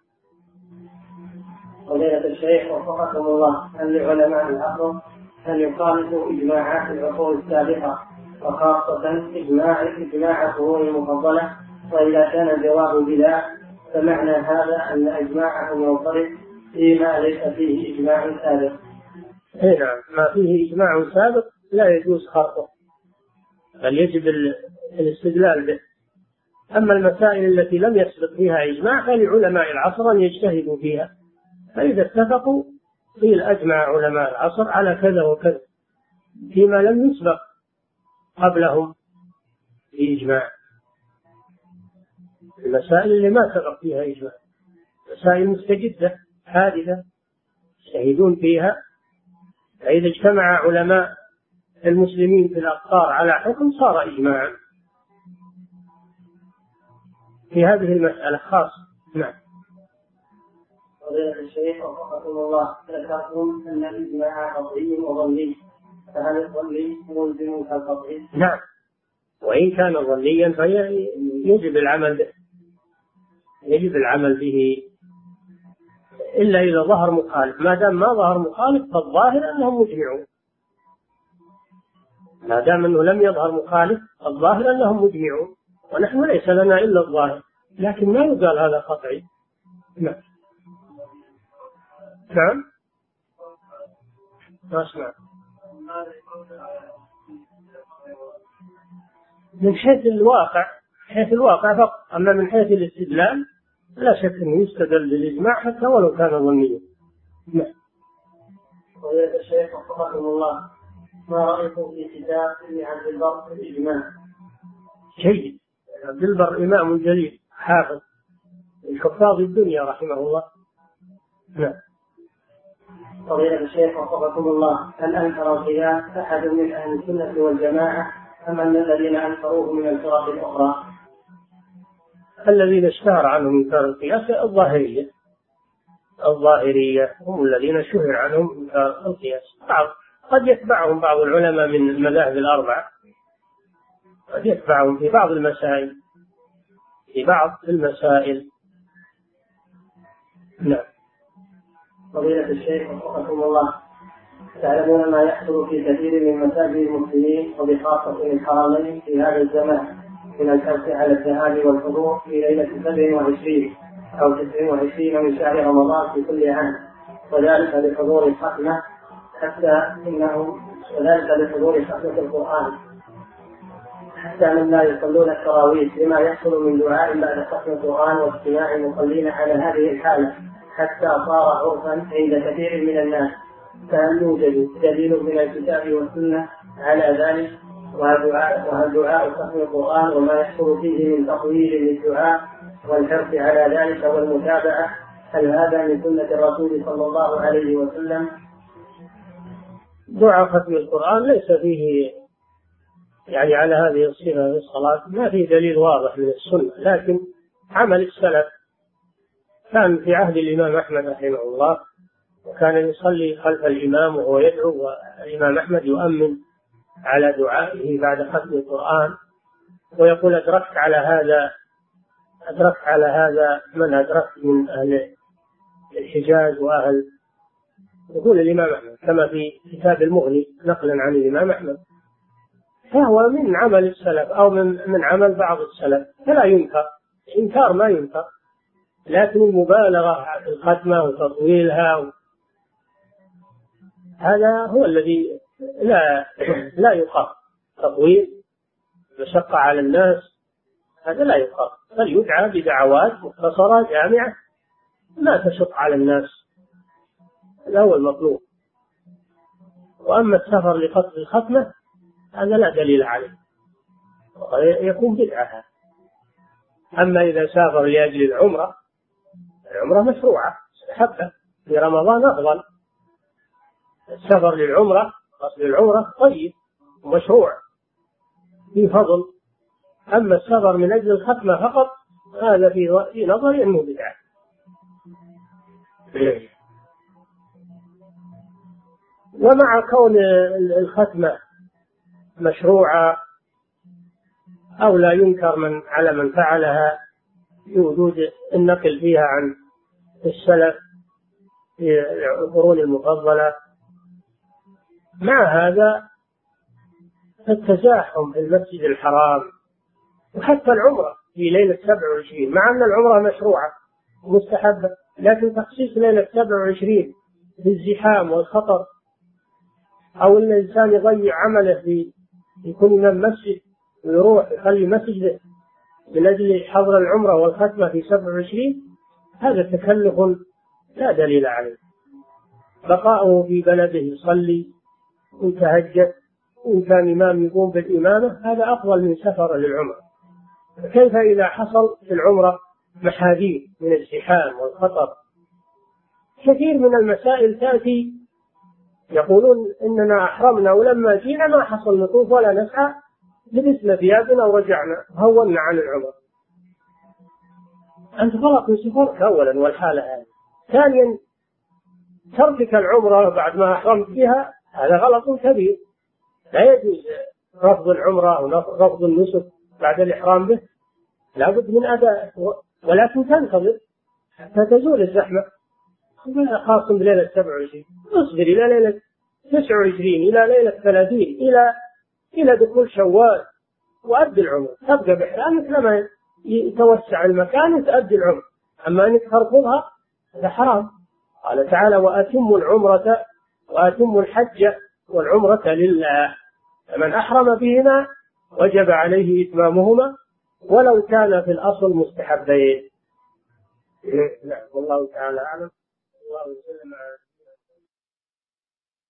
Speaker 2: فضيلة الشيخ وفقكم الله، هل لعلماء العصر أن يخالفوا إجماعات العصور السابقة وخاصة إجماع إجماع القرون المفضلة؟ وإذا كان الجواب بلا فمعنى هذا أن إجماعهم ينطبق فيما ليس فيه إجماع سابق.
Speaker 1: إيه نعم، ما فيه إجماع سابق لا يجوز خرقه بل يجب الاستدلال به. أما المسائل التي لم يسبق فيها إجماع فلعلماء العصر أن يجتهدوا فيها، فإذا اتفقوا قيل أجمع علماء العصر على كذا وكذا فيما لم يسبق قبلهم بإجماع. المسائل اللي ما سبق فيها إجماع مسائل مستجدة حادثة يجتهدون فيها، فإذا اجتمع علماء المسلمين في الأقطار على حكم صار إجماعا. في هذه المسألة خاص. نعم.
Speaker 2: فضيلة الشيخ وفقكم الله، ذكرتم أن الإجماع قطعي وظني، فهل الظني ملزم كالقطعي؟
Speaker 1: نعم، وإن كان ظنيا فيجب العمل به، يجب العمل به إلا إذا ظهر مخالف. ما دام ما ظهر مخالف فالظاهر أنهم مجمعون، ما دام أنه لم يظهر مخالف الظاهر أنهم مجمعون، ونحن ليس لنا إلا الظاهر، لكن ما يقال هذا قطعي. نعم. نعم. ما أسمع. من حيث الواقع، حيث الواقع فقط، أما من حيث الاستدلال لا شك أنه يستدل بالإجماع حتى ولو كان ظنيا. نعم.
Speaker 2: ويا الشيخ وفقكم الله، ما رأيكم في كتاب ابن عبد البر في الإجماع؟
Speaker 1: جيد. عبد البر إمام جليل حافظ من حفاظ الدنيا رحمه الله. نعم.
Speaker 2: فضيلة الشيخ وفقكم الله، هل أنكر القياس أحد من أهل السنة والجماعة أم أن الذين أنكروه من الفرق الأخرى؟
Speaker 1: الذين اشتهر عنهم إنكار القياس الظاهرية، الظاهرية هم الذين شهر عنهم إنكار القياس. بعض قد يتبعهم بعض العلماء من المذاهب الأربعة، قد يتبعهم في بعض المسائل، في بعض المسائل. نعم.
Speaker 2: فضيلة الشيخ وفقكم الله، تعلمون ما يحصل في كثير من مساجد المسلمين وبخاصة الحرمين في هذا الزمان من الحرص على الذهاب والحضور في ليلة سبع وعشرين أو تسع وعشرين من شهر رمضان في كل عام، وذلك لحضور الختمة، حتى إنه وذلك لحضور ختمة القرآن، حتى من لا يصلون التراويح لما يحصل من دعاء بعد ختم القرآن واجتماع المصلين على هذه الحالة، حتى صار عرفا عند كثير من الناس. فهل يوجد دليل من الكتاب والسنة على ذلك؟ وهل دعاء ختم القرآن وما يحصل فيه من تطويل للدعاء والحرص على ذلك والمتابعة، هل هذا من سنة الرسول صلى الله عليه وسلم؟
Speaker 1: دعاء ختم القرآن ليس فيه يعني على هذه الصفة في الصلاة، ما فيه دليل واضح من السنة، لكن عمل السلف كان في عهد الإمام أحمد رحمه الله، وكان يصلي خلف الإمام وهو يدعو، والإمام أحمد يؤمن على دعائه بعد ختم القرآن، ويقول أدركت على هذا أدركت على هذا من أدركت من أهل الحجاز وأهل، يقول الإمام أحمد كما في كتاب المغني نقلا عن الإمام أحمد، فهو من عمل السلف أو من من عمل بعض السلف، فلا ينكر، إنكار ما ينكر، لكن المبالغة في الختمة وتطويلها هذا هو الذي لا لا يقام. تطويل مشقة على الناس هذا لا يقام، بل يدعى بدعوات مختصرة جامعة لا تشق على الناس، هذا هو المطلوب. وأما السفر لقصد الختمة هذا لا دليل عليه، يكون بدعة. أما إذا سافر لأجل العمرة، العمرة مشروعة حتى في رمضان أفضل، السفر للعمرة قصد العمرة طيب ومشروع في فضل. أما السفر من أجل الختمة فقط هذا في نظري أنه بدعة. ومع كون الختمة مشروعة أو لا ينكر من على من فعلها بوجود النقل فيها عن السلف في القرون المفضلة، مع هذا التزاحم في المسجد الحرام وحتى العمرة في ليلة سبع وعشرين، مع أن العمرة مشروعة ومستحبة، لكن تخصيص ليلة سبع وعشرين بالزحام والخطر، أو أن الإنسان يضيع عمله في يكون من مسجد ويروح يخلي مسجده من أجل حضر العمرة والختمة في سبع وعشرين، هذا تكلف لا دليل عليه. بقاؤه في بلده يصلي ويتهجد وإن كان إمام يقوم بالإمامة هذا أفضل من سفر للعمرة. كيف إذا حصل في العمرة محاذير من الزحام والخطر؟ كثير من المسائل تأتي يقولون إننا أحرمنا ولما جينا ما حصل نطوف ولا نسعى، لبسنا ثيابنا ورجعنا هونا عن العمر. أنت غلط من سفرك أولا والحالة هذه. ثانيا تركك العمرة بعد ما أحرمت بها هذا غلط كبير، لا يجوز رفض العمرة أو رفض النسك بعد الإحرام به، لا بد من أداء، ولكن تنتظر حتى تزول الزحمة، خاصة بليلة سبع وعشرين، اصبر إلى ليلة تسع وعشرين إلى ليلة ثلاثين إلى إلى دخول شوال وأدي العمرة، تبقى بإحرامك لما يتوسع المكان وتأدي العمرة. أما أنك ترفضها هذا حرام. قال تعالى وأتموا العمرة وأتموا الحج والعمرة لله، فمن أحرم بهما وجب عليه إتمامهما ولو كان في الأصل مستحبين. نعم والله تعالى أعلم. الله وسلم على